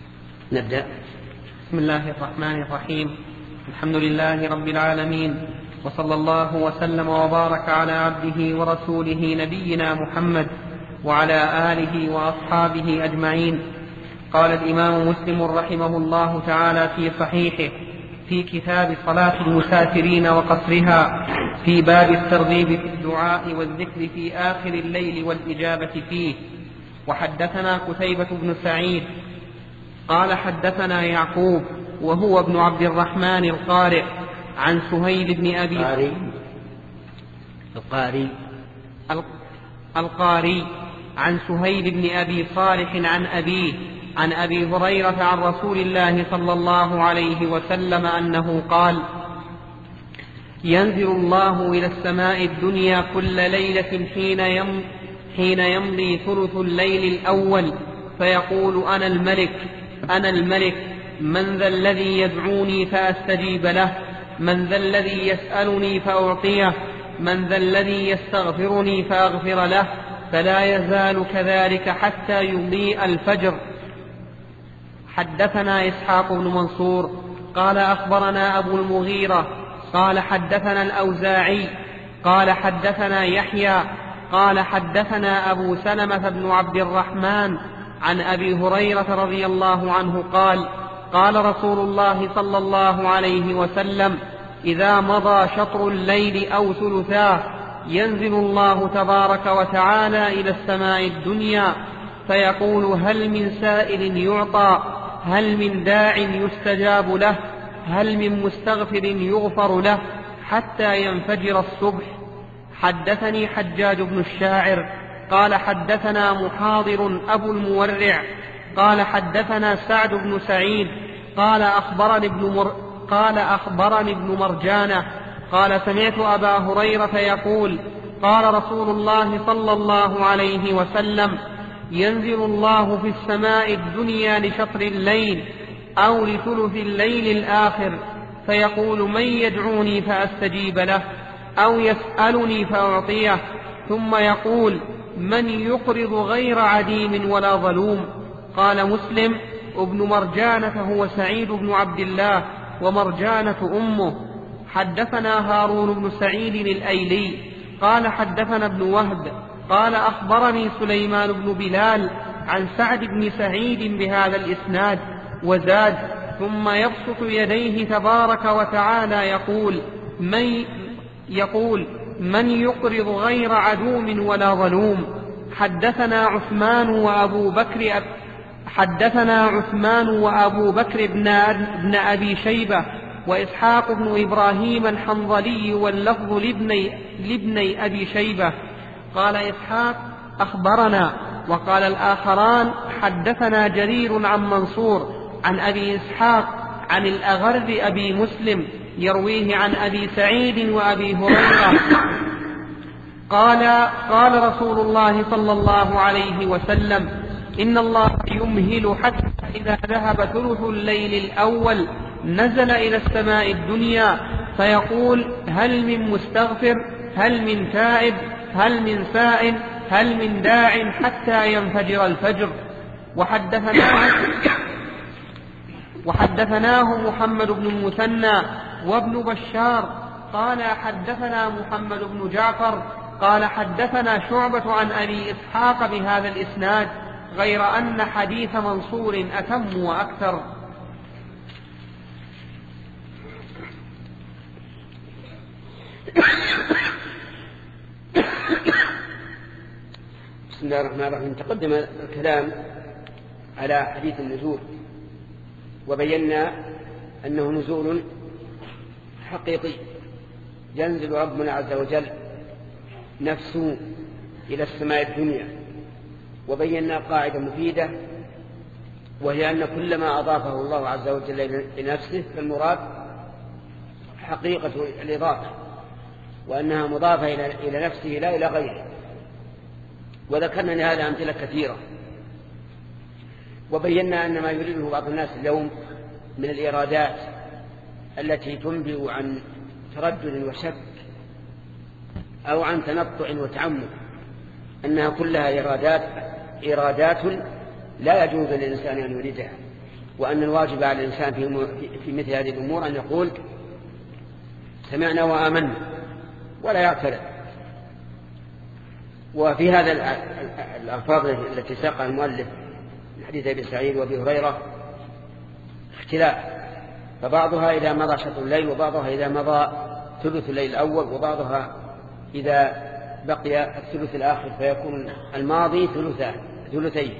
نبدأ. بسم الله الرحمن الرحيم. الحمد لله رب العالمين، وصلى الله وسلم وبارك على عبده ورسوله نبينا محمد وعلى آله وأصحابه أجمعين. قال الإمام مسلم رحمه الله تعالى في صحيحه في كتاب صلاة المسافرين وقصرها في باب الترغيب في الدعاء والذكر في آخر الليل والإجابة فيه. وحدثنا قتيبة بن سعيد قال حدثنا يعقوب وهو ابن عبد الرحمن القارئ عن سهيل بن أبي القاري القاري القاري عن سهيل بن أبي صالح عن أبيه عن أبي هريرة عن رسول الله صلى الله عليه وسلم أنه قال: ينزل الله إلى السماء الدنيا كل ليلة حين يم حين يمضي ثلث الليل الأول فيقول: أنا الملك أنا الملك من ذا الذي يدعوني فأستجيب له، من ذا الذي يسألني فأعطيه، من ذا الذي يستغفرني فأغفر له، فلا يزال كذلك حتى يضيء الفجر. حدثنا إسحاق بن منصور قال أخبرنا أبو المغيرة قال حدثنا الأوزاعي قال حدثنا يحيى قال حدثنا أبو سلمة بن عبد الرحمن عن أبي هريرة رضي الله عنه قال: قال رسول الله صلى الله عليه وسلم: إذا مضى شطر الليل أو ثلثاه ينزل الله تبارك وتعالى إلى السماء الدنيا فيقول: هل من سائل يعطى، هل من داع يستجاب له، هل من مستغفر يغفر له، حتى ينفجر الصبح. حدثني حجاج بن الشاعر قال حدثنا محاضر أبو المورع قال حدثنا سعد بن سعيد قال أخبرني ابن, مر... قال أخبرني ابن مرجانة قال سمعت أبا هريرة يقول: قال رسول الله صلى الله عليه وسلم: ينزل الله في السماء الدنيا لشطر الليل أو لثلث الليل الآخر فيقول: من يدعوني فأستجيب له، أو يسألني فأعطيه، ثم يقول: من يقرض غير عديم ولا ظلوم. قال مسلم: ابن مرجانة هو سعيد بن عبد الله ومرجانة أمه. حدثنا هارون بن سعيد الأيلي قال حدثنا ابن وهب قال أخبرني سليمان بن بلال عن سعد بن سعيد بهذا الإسناد وزاد: ثم يبسط يديه تبارك وتعالى يقول: من يقول من يقرض غير عدوم ولا ظلوم. حدثنا عثمان وأبو بكر حدثنا عثمان وأبو بكر بن أبي شيبة وإسحاق بن إبراهيم الحنظلي واللفظ لابني, لابني أبي شيبة. قال إسحاق: أخبرنا. وقال الآخران: حدثنا جرير عن منصور عن أبي إسحاق عن الأغر أبي مسلم يرويه عن أبي سعيد وأبي هريرة قال: قال رسول الله صلى الله عليه وسلم: إن الله يمهل حتى إذا ذهب ثلث الليل الأول نزل إلى السماء الدنيا فيقول: هل من مستغفر، هل من تائب، هل من سائل، هل من داع، حتى ينفجر الفجر. وحدثناه, وحدثناه محمد بن المثنى وابن بشار قال حدثنا محمد بن جعفر قال حدثنا شعبة عن أبي إسحاق بهذا الإسناد، غير أن حديث منصور أتم وأكثر. بسم الله الرحمن الرحيم. تقدم الكلام على حديث النزول وبينا أنه نزول حقيقي، ينزل ربنا عز وجل نفسه إلى السماء الدنيا. وبينا قاعدة مفيدة، وهي أن كل ما أضافه الله عز وجل لنفسه فالمراد حقيقة الإضافة، وأنها مضافة إلى نفسه لا إلى غيره. وذكرنا لهذا أمثلة كثيرة. وبينا أن ما يريده بعض الناس اليوم من الإرادات التي تنبئ عن تردد وشك أو عن تنطع وتعمد، أنها كلها إرادات إرادات لا يجوز للإنسان أن يريدها، وأن الواجب على الإنسان في مثل هذه الأمور أن يقول: سمعنا وآمنا ولا يعترض. وفي هذا الألفاظ التي ساقها المؤلف من حديث أبي سعيد وأبي هريرة اختلاف، فبعضها إذا مضى شطر الليل، وبعضها إذا مضى ثلث الليل الأول، وبعضها إذا بقي الثلث الآخر فيكون الماضي ثلثان ثلثين.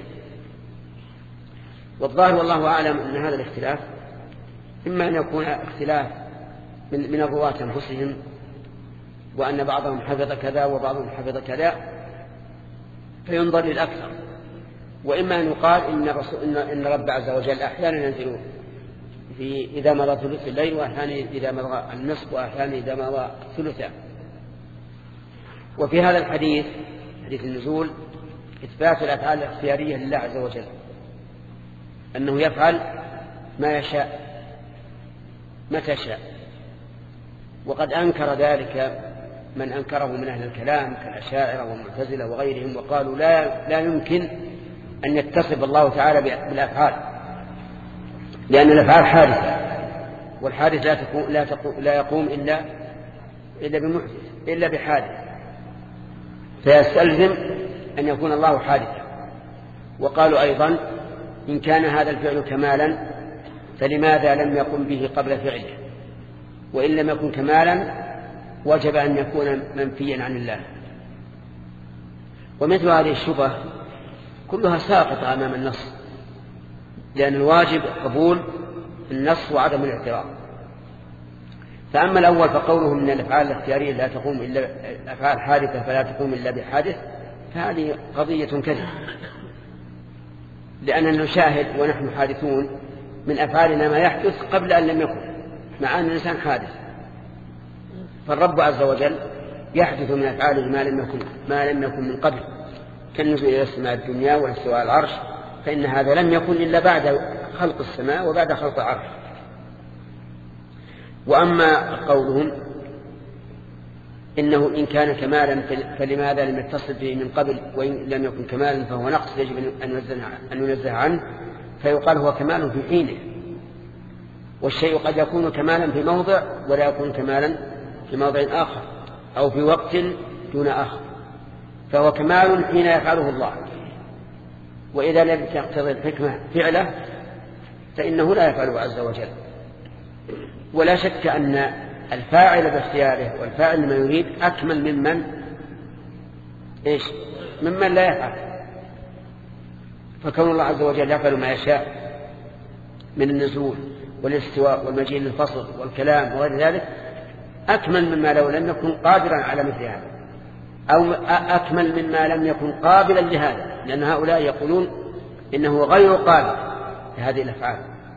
والظاهر والله أعلم أن هذا الاختلاف إما أن يكون اختلاف من, من الرواة أنفسهم، وأن بعضهم حفظ كذا وبعضهم حفظ كذا فينظر للأكثر، وإما أن يقال إن, إن, إن رب عز وجل أحيانا ينزل في إذا مضى ثلث الليل، وأحيانا إذا مضى النصف، وأحيانا إذا مضى ثلثان. وفي هذا الحديث حديث النزول إثبات الأفعال الاختيارية لله عز وجل، أنه يفعل ما يشاء متى شاء. وقد أنكر ذلك من أنكره من أهل الكلام كالأشاعرة والمعتزلة وغيرهم، وقالوا لا, لا يمكن أن يتصف الله تعالى بالأفعال، لأن الأفعال حادثة، والحادث لا, تقوم لا, تقوم لا يقوم إلا, إلا بمحدث إلا بحادث، فيستلزم أن يكون الله حادثا. وقالوا أيضا إن كان هذا الفعل كمالا فلماذا لم يقم به قبل فعله، وإن لم يكن كمالا وجب أن يكون منفيا عن الله. ومثل هذه الشبهة كلها ساقطة أمام النص، لأن الواجب قبول النص وعدم الاعتراض. فأما الأول فقوله من الأفعال الاختيارية لا تقوم إلا أفعال حادثة فلا تقوم إلا بحادث، فهذه قضية كذب، لأننا نشاهد ونحن حادثون من أفعالنا ما يحدث قبل أن لم يكن، مع أن الإنسان حادث. فالرب عز وجل يحدث من أفعاله ما لم يكن ما لم يكن من قبل، كالنزول إلى السماء الدنيا والاستواء العرش، فإن هذا لم يكن إلا بعد خلق السماء وبعد خلق العرش. وأما قولهم إنه إن كان كمالا فلماذا لم يتصل به من قبل، وإن لم يكن كمالا فهو نقص يجب أن ينزه عنه، فيقال هو كمال في حينه. والشيء قد يكون كمالا في موضع ولا يكون كمالا في موضع آخر، أو في وقت دون آخر، فهو كمال حين يفعله الله. وإذا لم تقتضي الحكمة فعله فإنه لا يفعله عز وجل. ولا شك أن الفاعل باختياره والفاعل ما يريد أكمل ممن إيش ممن لا يفعل. فكون الله عز وجل يفعل ما يشاء من النزول والاستواء والمجيء للفصل والكلام وغير ذلك أكمل مما لو لم يكن قادرا على مثل هذا، أو أكمل مما لم يكن قابلا لهذا، لأن هؤلاء يقولون إنه غير قابل لهذه الأفعال،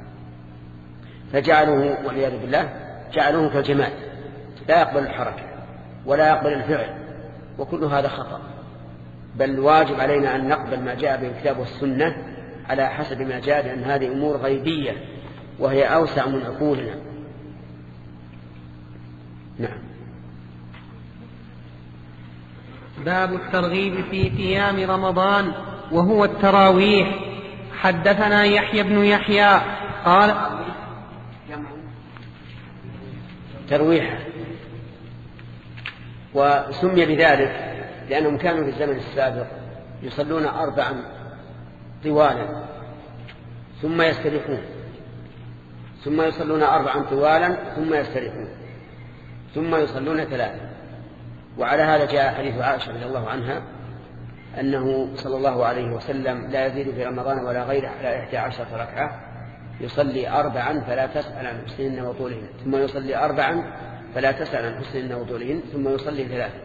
فجعلوه والعياذ بالله جعلوه كالجماد لا يقبل الحركة ولا يقبل الفعل، وكل هذا خطأ. بل واجب علينا أن نقبل ما جاء به الكتاب والسنة على حسب ما جاء، لأن هذه أمور غيبية وهي أوسع من عقولنا. نعم. باب الترغيب في قيام رمضان وهو التراويح. حدثنا يحيى بن يحيى قال ترويح، وسمي بذلك لأنهم كانوا في الزمن السابق يصلون أربعا طوالا ثم يستريحون، ثم يصلون أربعا طوالا ثم يستريحون، ثم يصلون ثلاثا. وعلى هذا جاء حديث عائشة رضي الله عنها أنه صلى الله عليه وسلم لا يزيد في رمضان ولا غيره على إحدى عشرة ركعة، يصلي أربعا فلا تسأل عن حسنهن وطولهن، ثم يصلي أربعا فلا تسأل عن حسنهن وطولهن، ثم يصلي ثلاثا.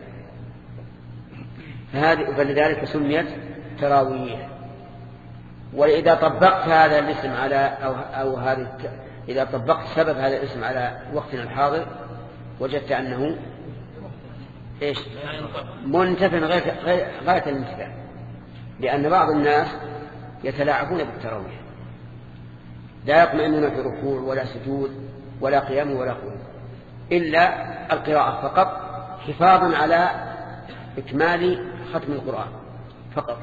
فهذه فلذلك سميت تراويح. وإذا طبقت هذا الاسم على أو, أو هذه إذا طبقت سبب هذا الاسم على وقتنا الحاضر وجدت أنه إيش منتفع غاية الانتفاع، لأن بعض الناس يتلاعبون بالتراويح، لا يطمئنون في ركوع ولا سجود ولا قيام ولا قعود إلا القراءة فقط، حفاظا على إكمال ختم القرآن فقط.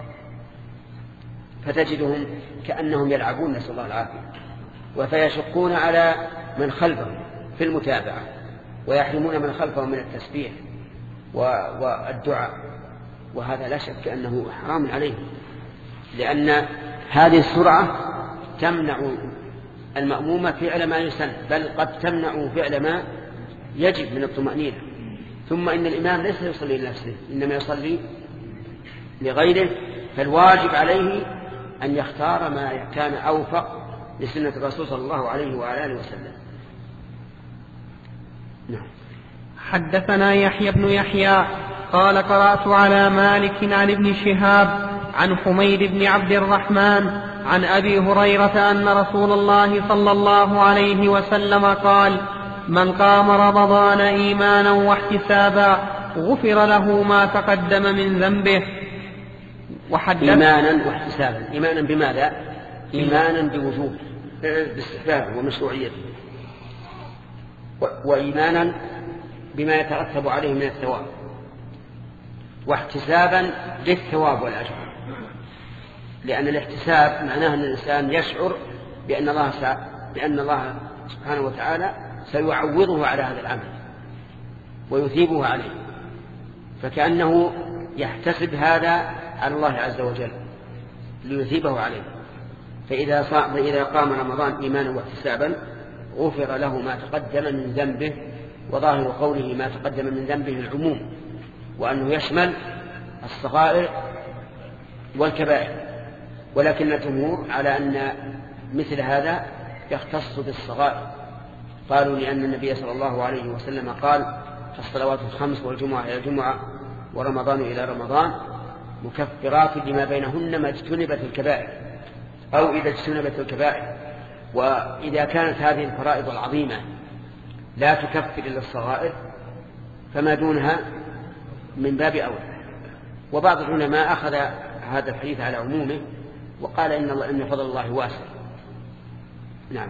فتجدهم كأنهم يلعبون، نسأل الله العافية، وفيشقون على من خلفهم في المتابعة، ويحرمون من خلفهم من التسبيح والدعاء، وهذا لا شك أنه حرام عليهم، لأن هذه السرعة تمنع المأموم فعل ما يسن، بل قد تمنع فعل ما يجب من الطمأنينة. ثم إن الإمام ليس يصلي لنفسه، إنما يصلي لغيره، فالواجب عليه أن يختار ما كان أوفق لسنة الرسول صلى الله عليه وعلى آله وسلم. نعم. حدثنا يحيى بن يحيى قال قرأت على مالك عن ابن شهاب عن حميد بن عبد الرحمن عن أبي هريرة أن رسول الله صلى الله عليه وسلم قال: من قام رمضان إيمانا واحتسابا غفر له ما تقدم من ذنبه. وحدث إيمانا واحتسابا، إيمانا بماذا؟ إيمانا بوجوب باستحباب ومشروعيته، وإيمانا بما يترتب عليه من الثواب، واحتسابا للثواب والأجر، لأن الاحتساب معناه أن الإنسان يشعر بأن الله بأن الله سبحانه وتعالى سيعوضه على هذا العمل ويثيبه عليه، فكأنه يحتسب هذا على الله عز وجل ليثيبه عليه. فإذا فإذا قام رمضان إيمانا واحتسابا غفر له ما تقدم من ذنبه، وظاهر قوله ما تقدم من ذنبه العموم، وأنه يشمل الصغائر والكبائر، ولكن الجمهور على أن مثل هذا يختص بالصغائر، قالوا لأن النبي صلى الله عليه وسلم قال: الصلوات الخمس والجمعة إلى الجمعة ورمضان إلى رمضان مكفرات لما بينهن ما اجتنبت الكبائر، أو إذا اجتنبت الكبائر. وإذا كانت هذه الفرائض العظيمة لا تكفر إلا الصغائر فما دونها من باب أولى. وبعض العلماء أخذ هذا الحديث على عمومه وقال إن, الله إن فضل الله واسع. نعم.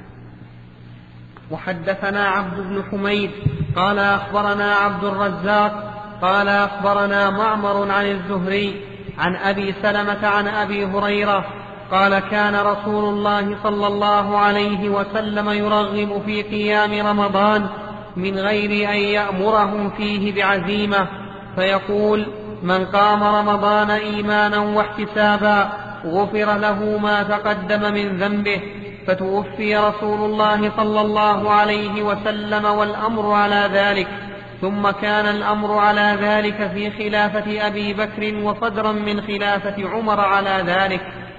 وحدثنا عبد بن حميد قال أخبرنا عبد الرزاق قال أخبرنا معمر عن الزهري عن أبي سلمة عن أبي هريرة قال: كان رسول الله صلى الله عليه وسلم يرغب في قيام رمضان من غير أن يأمرهم فيه بعزيمة، فيقول: من قام رمضان إيمانا واحتسابا غفر له ما تقدم من ذنبه. فتوفي رسول الله صلى الله عليه وسلم والأمر على ذلك، ثم كان الأمر على ذلك في خلافة أبي بكر وصدرا من خلافة عمر على ذلك.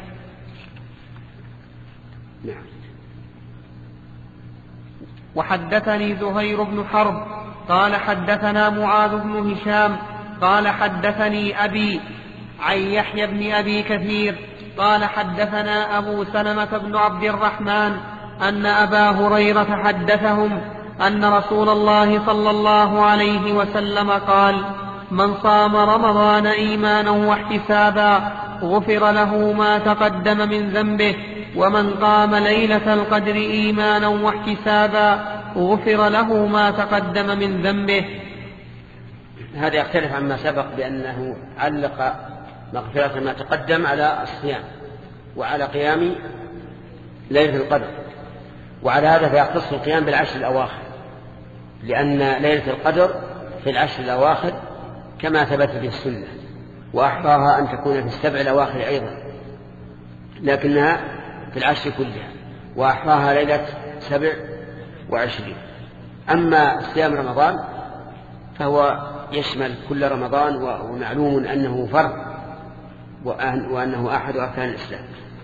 وحدثني زهير بن حرب قال حدثنا معاذ بن هشام قال حدثني أبي عن يحيى بن أبي كثير قال حدثنا أبو سلمة بن عبد الرحمن أن أبا هريرة حدثهم أن رسول الله صلى الله عليه وسلم قال: من صام رمضان إيمانا واحتسابا غفر له ما تقدم من ذنبه، ومن قام ليلة القدر إيمانا واحتسابا غفر له ما تقدم من ذنبه. هذا يختلف عما سبق بأنه علق مغفرة ما تقدم على الصيام وعلى قيام ليلة القدر، وعلى هذا فيختص القيام بالعشر الأواخر، لأن ليلة القدر في العشر الأواخر كما ثبت في السنة، وأحراها أن تكون في السبع الأواخر أيضا، لكنها في العشر كلها، وأحراها ليلة سبع وعشرين. أما صيام رمضان فهو يشمل كل رمضان، ومعلوم أنه فرض وأنه أحد أركان الإسلام.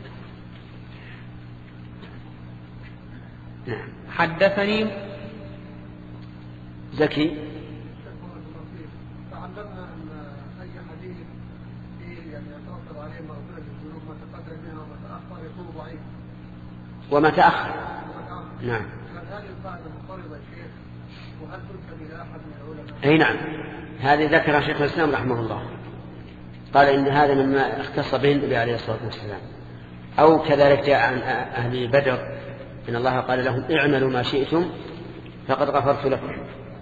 نعم. حدثني زكي تعلمنا أن أي حديث فيه يعني يتوفر عليه مغفرة الذنوب ما تقدم منها وما تأخر يكون ضعيف. وما تأخر. نعم. هذه القاعدة مضطردة شيخ، وهل تنسب إلى أحد من العلماء؟ أي نعم، هذه ذكر شيخ الإسلام رحمه الله، قال إن هذا مما اختص به النبي عليه الصلاة والسلام. أو كذلك جاء عن أهل بدر إن الله قال لهم: اعملوا ما شئتم فقد غفرت لكم.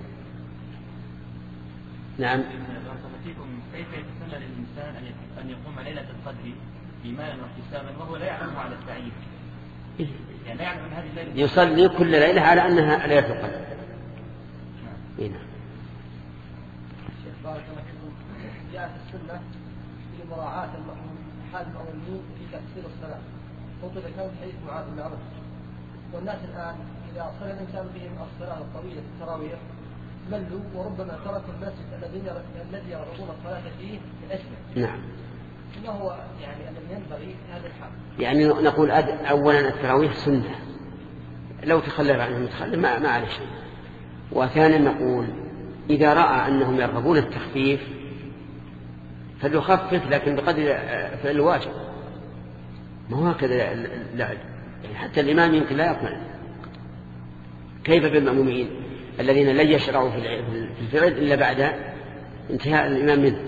نعم. كيف يتسنى للإنسان أن يقوم ليلة القدر إيمانا واحتسابا وهو لا يعلم على التعيين؟ يعني لا يعلم أن هذه الليلة يصلي كل ليلة على أنها ليلة القدر، هنا. شيخ بارك الله فيكم، جاءت السنة في مراعاة المأمون حال المأمونين في تفسير الصلاة، قلت ذكرت حديث معاذ بن عمرو، والناس الآن إذا صلى الإنسان بهم الصلاة الطويلة التراويح ملوا وربما تركوا المسجد الذي الذي يرغبون الصلاة فيه من أجله. نعم. ما هو يعني الذي ينبغي في هذا الحال؟ يعني نقول أولا التراويح سنة، لو تخلف عنهم متخلف ما ما عليه شيء. وثانيا نقول إذا رأى أنهم يرغبون التخفيف فليخفف لكن بقدر فعل الواجب. ما هو هكذا، لا حتى الإمام يمكن لا يقبل. كيف بالمأمومين الذين لن يشرعوا في الفعل إلا بعد انتهاء الإمام منه؟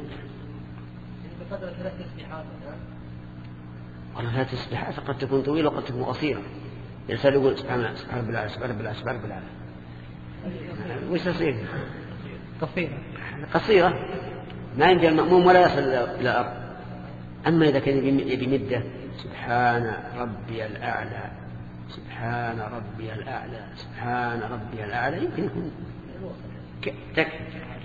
بقدر ثلاث تسبيحات. والله ثلاث تسبيحات قد تكون طويلة وقد تكون قصيرة. الإنسان يقول سبحان الله سبحان رب العالى سبحان رب العالى سبحان رب العالى. وش تصير؟ قصيرة قصيرة ما يمكن المأموم ولا يصل إلى الأرض. أما إذا كان يبي مدة سبحان ربي الأعلى سبحان ربي الأعلى سبحان ربي الأعلى يمكن يكون تكفي.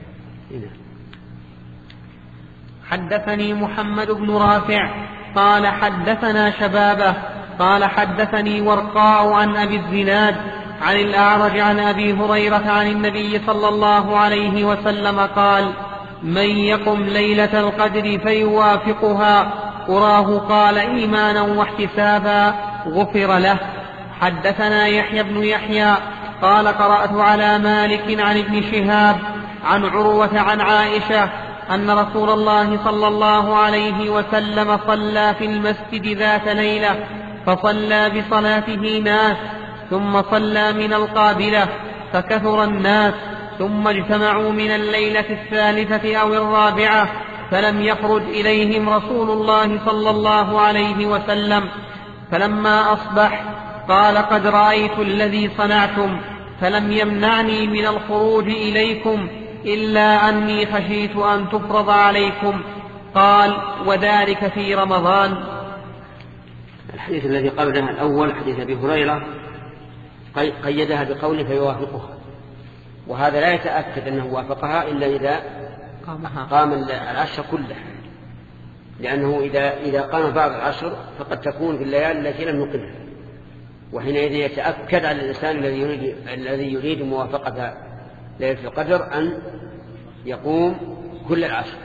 حدثني محمد بن رافع قال حدثنا شبابه قال حدثني ورقاء عن أبي الزناد عن الأعرج عن أبي هريرة عن النبي صلى الله عليه وسلم قال: من يقم ليلة القدر فيوافقها أراه قال إيمانا واحتسابا غفر له. حدثنا يحيى بن يحيى قال قرأت على مالك عن ابن شهاب عن عروة عن عائشة أن رسول الله صلى الله عليه وسلم صلى في المسجد ذات ليلة فصلى بصلاته ناس ثم صلى من القابلة فكثر الناس ثم اجتمعوا من الليلة الثالثة أو الرابعة فلم يخرج إليهم رسول الله صلى الله عليه وسلم. فلما أصبح قال قد رأيت الذي صنعتم فلم يمنعني من الخروج إليكم إلا أني خشيت أن تفرض عليكم. قال: وذلك في رمضان. الحديث الذي قبلها الأول حديث أبي هريرة قيدها بقوله فيوافقها، وهذا لا يتأكد أنه وافقها إلا إذا قام العشر كلها، لأنه إذا إذا قام بعض العشر فقد تكون في الليالي التي لم نقمها، وحينئذ يتأكد على الإنسان الذي يريد الذي يريد موافقة ليلة القدر أن يقوم كل العشر.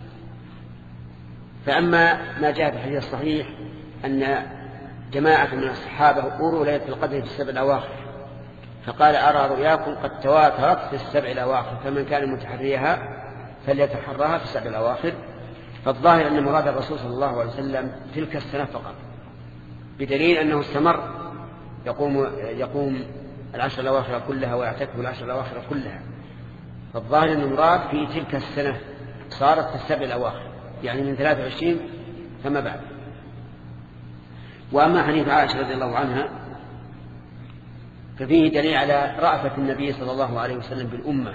فأما ما جاء في الحديث الصحيح أن جماعة من الصحابة أروا ليلة القدر في السبع الأواخر، فقال: أرى رؤياكم قد تواترت في السبع الأواخر، فمن كان متحريها فليتحرها في السبع الأواخر. فالظاهر أن مراد الرسول صلى الله عليه وسلم تلك السنة فقط، بدليل أنه استمر يقوم يقوم العشر الأواخر كلها ويعتكف العشر الأواخر كلها. فالظاهر أن المراد في تلك السنة صارت في السبع الأواخر، يعني من ثلاثة وعشرين فما بعد. وأما حديث عائشة رضي الله عنها ففيه دليل على رأفة النبي صلى الله عليه وسلم بالأمة،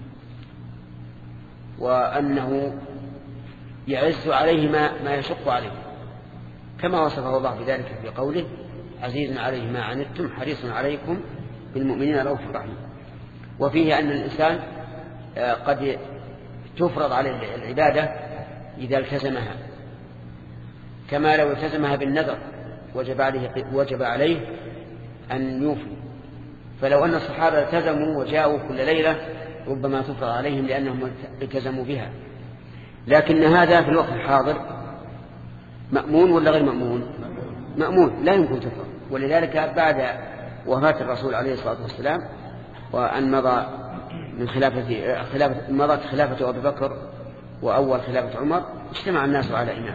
وأنه يعز عليه ما, ما يشق عليه، كما وصفه الله بذلك في قوله: عزيز عليه ما عنتم حريص عليكم بالمؤمنين رؤوف رحيم. وفيه أن الإنسان قد تفرض عليه العبادة إذا التزمها، كما لو التزمها بالنذر وجب عليه, وجب عليه أن يوفي. فلو أن الصحابة التزموا وجاءوا كل ليلة ربما تفرض عليهم لأنهم التزموا بها. لكن هذا في الوقت الحاضر مأمون ولا غير مأمون؟ مأمون، لا يمكن تفرض. ولذلك بعد وفاة الرسول عليه الصلاة والسلام وأن مضى من خلافة خلافة مضت خلافة أبي بكر وأول خلافة عمر اجتمع الناس على إمام.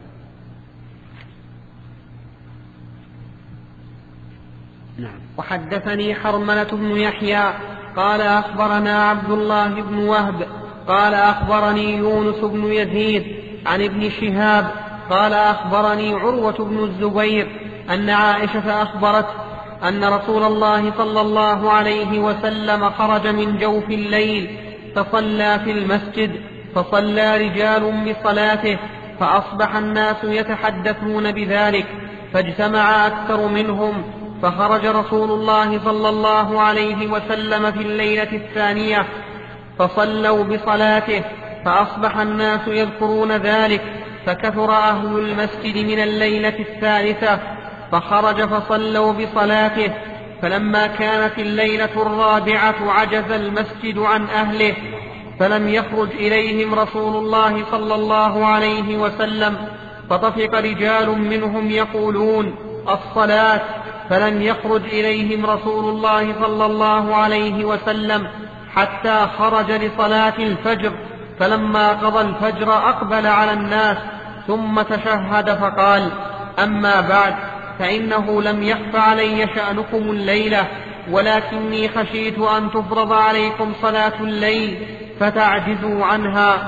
نعم. وحدثني حرملة بن يحيى قال أخبرنا عبد الله بن وهب قال أخبرني يونس بن يزيد عن ابن شهاب قال أخبرني عروة بن الزبير أن عائشة أخبرت أن رسول الله صلى الله عليه وسلم خرج من جوف الليل فصلى في المسجد، فصلى رجال بصلاته، فأصبح الناس يتحدثون بذلك، فاجتمع أكثر منهم فخرج رسول الله صلى الله عليه وسلم في الليلة الثانية فصلوا بصلاته، فأصبح الناس يذكرون ذلك، فكثر أهل المسجد من الليلة الثالثة، فخرج فصلوا بصلاته. فلما كانت الليلة الرابعة عجز المسجد عن أهله، فلم يخرج إليهم رسول الله صلى الله عليه وسلم، فطفق رجال منهم يقولون الصلاة، فلم يخرج إليهم رسول الله صلى الله عليه وسلم حتى خرج لصلاة الفجر، فلما قضى الفجر أقبل على الناس ثم تشهد فقال: أما بعد، فإنه لم يخف علي شأنكم الليلة، ولكني خشيت أن تفرض عليكم صلاة الليل فتعجزوا عنها.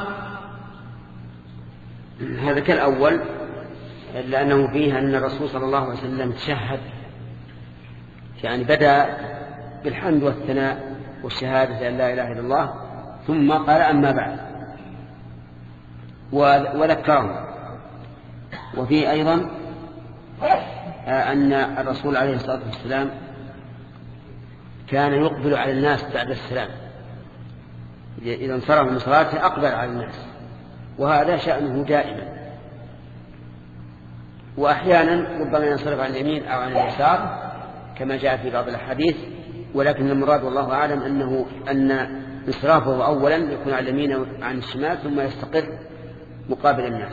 هذا كالأول، لأنه فيه أن الرسول صلى الله عليه وسلم تشهد، يعني بدأ بالحمد والثناء والشهادة أن لا إله إلا الله، ثم قال: أما بعد، وذكرهم. وفيه أيضا أن الرسول عليه الصلاة والسلام كان يقبل على الناس بعد السلام، إذا انصرف من صلاته أقبل على الناس، وهذا شأنه دائما. وأحيانا ربما ينصرف عن اليمين أو عن اليسار كما جاء في بعض الأحاديث، ولكن المراد والله أعلم أنه أن انصرافه أولا يكون على اليمين أو عن الشمال، ثم يستقر مقابل الناس.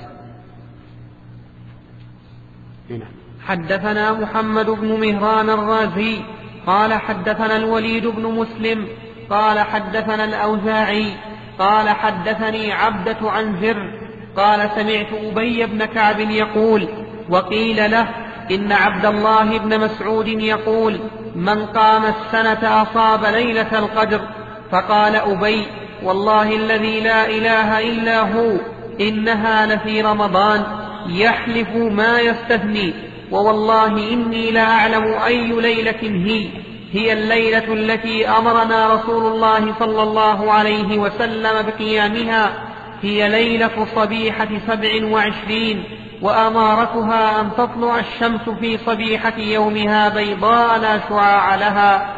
هنا. حدثنا محمد بن مهران الرازي قال حدثنا الوليد بن مسلم قال حدثنا الأوزاعي قال حدثني عبدة عن زر قال سمعت أبي بن كعب يقول: وقيل له إن عبد الله بن مسعود يقول: من قام السنة أصاب ليلة القدر. فقال أبي: والله الذي لا إله إلا هو إنها لفي رمضان، يحلف ما يستثني، ووالله إني لا أعلم أي ليلة هي هي الليلة التي أمرنا رسول الله صلى الله عليه وسلم بقيامها، هي ليلة صبيحة سبع وعشرين، وأمارتها أن تطلع الشمس في صبيحة يومها بيضاء لا شعاع لها.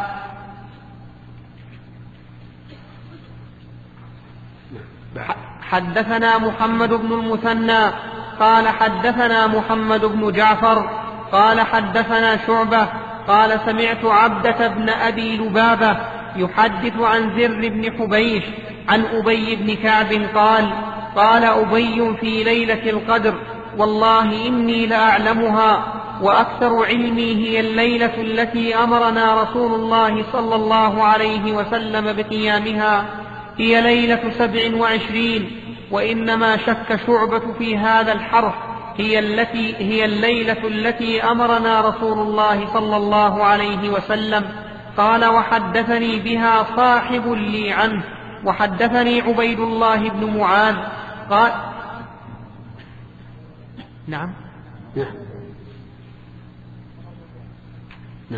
حدثنا محمد بن المثنى قال حدثنا محمد بن جعفر قال حدثنا شعبة قال سمعت عبدة بن أبي لبابة يحدث عن زر بن حبيش عن أبي بن كعب قال: قال أبي في ليلة القدر: والله إني لأعلمها، وأكثر علمي هي الليلة التي أمرنا رسول الله صلى الله عليه وسلم بقيامها، هي ليلة سبع وعشرين. وإنما شك شعبة في هذا الحرف، هي التي هي الليلة التي أمرنا رسول الله صلى الله عليه وسلم. قال: وحدثني بها صاحب لي عنه، وحدثني عبيد الله بن معاذ قال: نعم نعم نعم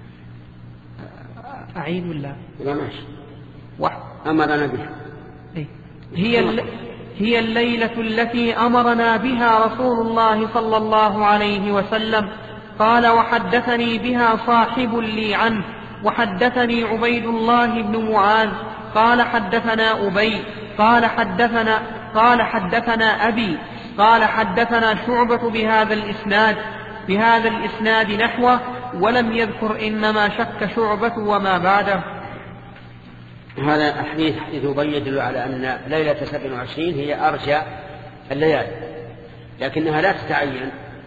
أعيد ولا لا ماشي وح... أمرنا بها هي الل... هي الليلة التي أمرنا بها رسول الله صلى الله عليه وسلم. قال: وحدثني بها صاحب لي عنه، وحدثني عبيد الله بن معاذ قال حدثنا أبي قال حدثنا قال حدثنا أبي قال حدثنا شعبة بهذا الإسناد بهذا الإسناد نحوه، ولم يذكر إنما شك شعبة وما بعده. هذا الحديث حديث أبي يدل على أن ليلة سبع وعشرين هي أرجى الليالي، لكنها لا تتعين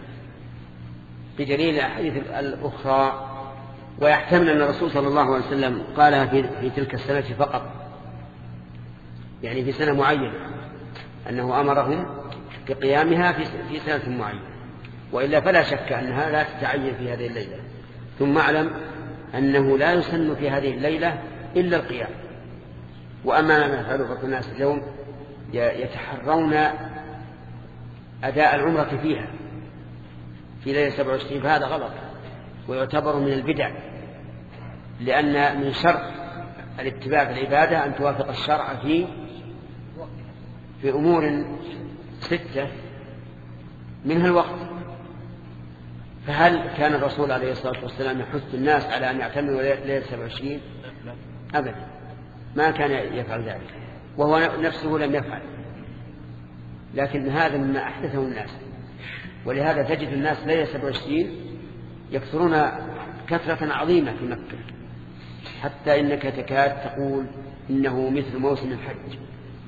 بدليل الأحاديث الأخرى، ويحتمل أن الرسول صلى الله عليه وسلم قالها في, في تلك السنة فقط، يعني في سنة معينة، أنه أمرهم بقيامها في, في سنة معينة، وإلا فلا شك أنها لا تتعين في هذه الليلة. ثم أعلم أنه لا يسن في هذه الليلة إلا القيام. وأما ما يفعله بعض الناس اليوم يتحرون أداء العمرة فيها في ليلة سبع وعشرين، فهذا غلط ويعتبر من البدع، لأن من شرط الاتباع في العبادة أن توافق الشرع في في أمور ستة، منها الوقت، فهل كان الرسول عليه الصلاة والسلام يحث الناس على أن يعتمروا ليلة سبع وعشرين؟ أبدا، ما كان يفعل ذلك، وهو نفسه لم يفعل، لكن هذا مما أحدثه الناس. ولهذا تجد الناس ليلة سبع وعشرين يكثرون كثرة عظيمة في مكة، حتى إنك تكاد تقول إنه مثل موسم الحج.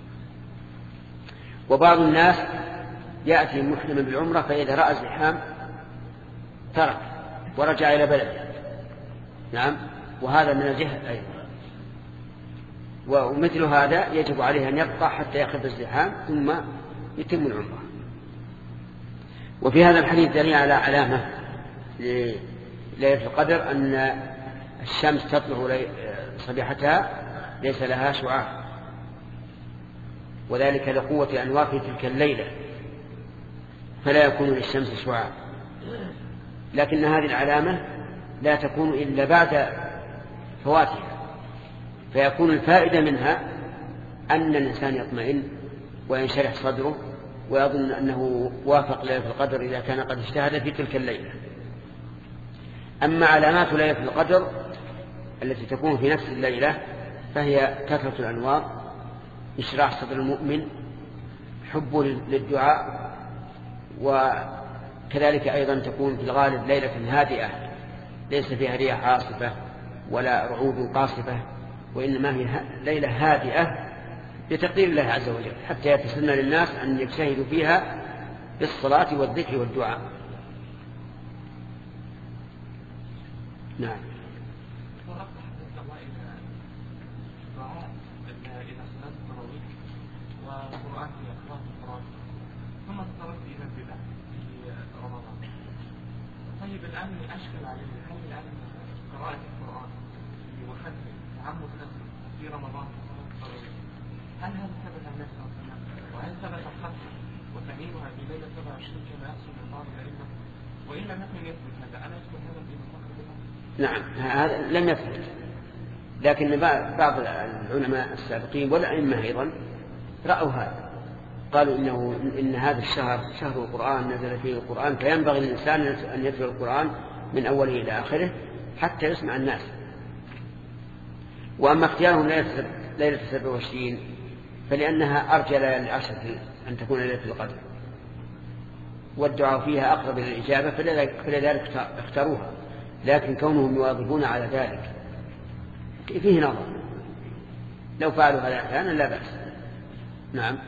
وبعض الناس يأتي محرما بالعمرة، فإذا رأى الزحام ترك ورجع إلى بلده. نعم، وهذا من الجهل أيضا. ومثل هذا يجب عليه أن يبقى حتى يأخذ الزحام ثم يتم العمرة. وفي هذا الحديث دليل على علامة ليلة القدر، أن الشمس تطلع صبيحتها ليس لها شعاع، وذلك لقوة أنوار في تلك الليلة، فلا يكون للشمس شعاع. لكن هذه العلامة لا تكون إلا بعد فواتها، فيكون الفائدة منها أن الإنسان يطمئن وينشرح صدره ويظن أنه وافق ليلة القدر إذا كان قد اجتهد في تلك الليلة. أما علامات ليلة القدر التي تكون في نفس الليلة فهي كثرة الأنوار، إشراح صدر المؤمن، حبه للدعاء، وكذلك أيضا تكون في الغالب ليلة هادئة ليس فيها رياح عاصفة ولا رعود قاصفة، وإنما هي ليلة هادئة لتقدير الله عز وجل، حتى يتسنى للناس أن يجتهدوا فيها بالصلاة والذكر والدعاء. نعم. وقرآن في أخلاق القرآن ثم تطرقت إلى البدع في رمضان. طيب الآن أشكل عليه هل الآن قراءة القرآن وختم تعمد نفسه في رمضان هل هذا ثبت عن نفسه وهل ثبت الختم وتميمها في ليلة سبع وعشرين كما يحصل من بعض الأئمة؟ وإن لم يكن يثبت هذا أنا أذكر هذا في مصدر البدع؟ نعم، هذا لم يثبت، لكن بعض العلماء السابقين والأئمة أيضا رأوا هذا، قالوا إنه إن هذا الشهر شهر القرآن نزل فيه القرآن، فينبغي للإنسان أن يتلو القرآن من أوله إلى آخره حتى يسمع الناس. وأما اختيارهم ليلة سبع وعشرين فلأنها أرجى للعشر أن تكون ليلة القدر، والدعاء فيها أقرب إلى الإجابة، فلذلك اختاروها. لكن كونهم يواظبون على ذلك فيه نظر، لو فعلوا هذا أحيانا لا بأس. نعم.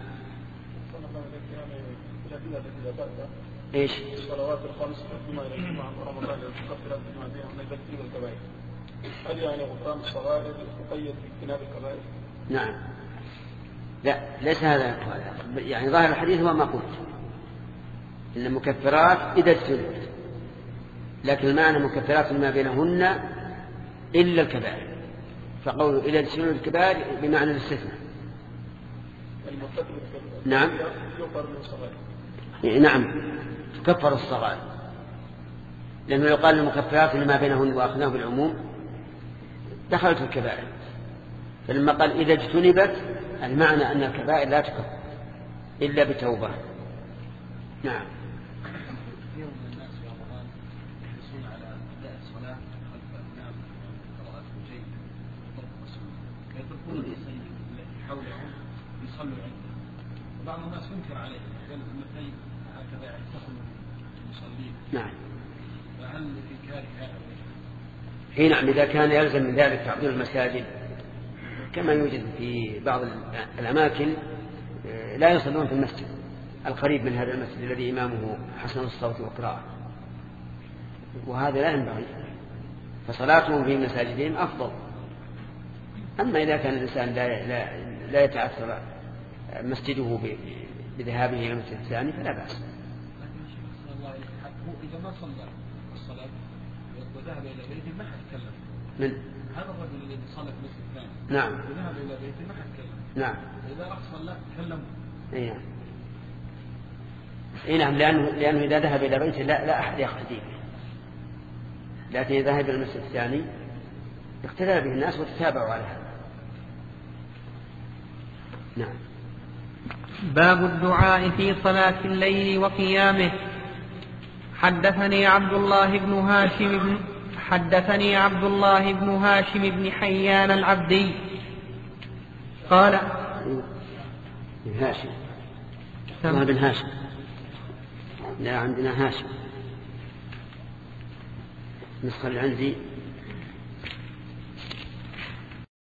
ايش؟ الصلوات الخمس بما يجمع رمضان المكفرات بما بينها من الذنوب والكبائر، هل يعني غفران الصغائر يقيد باجتناب الكبائر؟ نعم. لا، ليس هذا يعني ظاهر الحديث هو ما قلت، إن المكفرات إذا اجتنبت، لكن المعنى مكفرات ما بينهن إلا الكبائر، فقول إذا اجتنبت الكبائر بمعنى الاستثناء. نعم. نعم، تكفر الصغائر، لأنه يقال المكفرات لما بينهن وأخذناه بالعموم دخلت الكبائر، فلما قال إذا اجتنبت المعنى أن الكبائر لا تكفر إلا بتوبة. نعم. كثير من الناس في رمضان يحرصون على أداء الصلاة خلف الإمام قراءته جيدة وطرق مسؤول، فيتركون المصلين حولهم يصلوا عنده، وبعض الناس ينكر عليه قال المثلين هكذا يعتقل المصلين. نعم. فهل في كاره هذا؟ اي نعم، إذا كان يلزم من ذلك تعطيل المساجد كما يوجد في بعض الأماكن لا يصلون في المسجد القريب من هذا المسجد الذي إمامه حسن الصوت وقراءة، وهذا لا ينبغي، فصلاتهم في مساجدهم أفضل. أما إذا كان الإنسان لا, لا, لا يتأثر مسجده بذهابه إلى المسجد الثاني فلا بأس. لكن الشيخ صلى الله عليه وسلم هو إذا ما صلى الصلاة وذهب إلى بيته ما حتكلم من هذا الرجل الذي صلى في المسجد الثاني. نعم. وذهب إلى بيته ما حتكلم. نعم. إذا راح صلى تكلم. إيه نعم. إيه نعم، لأنه, لأنه إذا ذهب إلى بيته لا, لا أحد يقتدي به، لكن إذا ذهب إلى المسجد الثاني اقتدى به الناس وتتابعوا على هذا. نعم. باب الدعاء في صلاة الليل وقيامه. حدثني عبد الله بن هاشم بن حدثني عبد الله بن هاشم بن حيان العبدي قال بن هاشم الله بن هاشم لا عندنا هاشم نسخة اللي عندي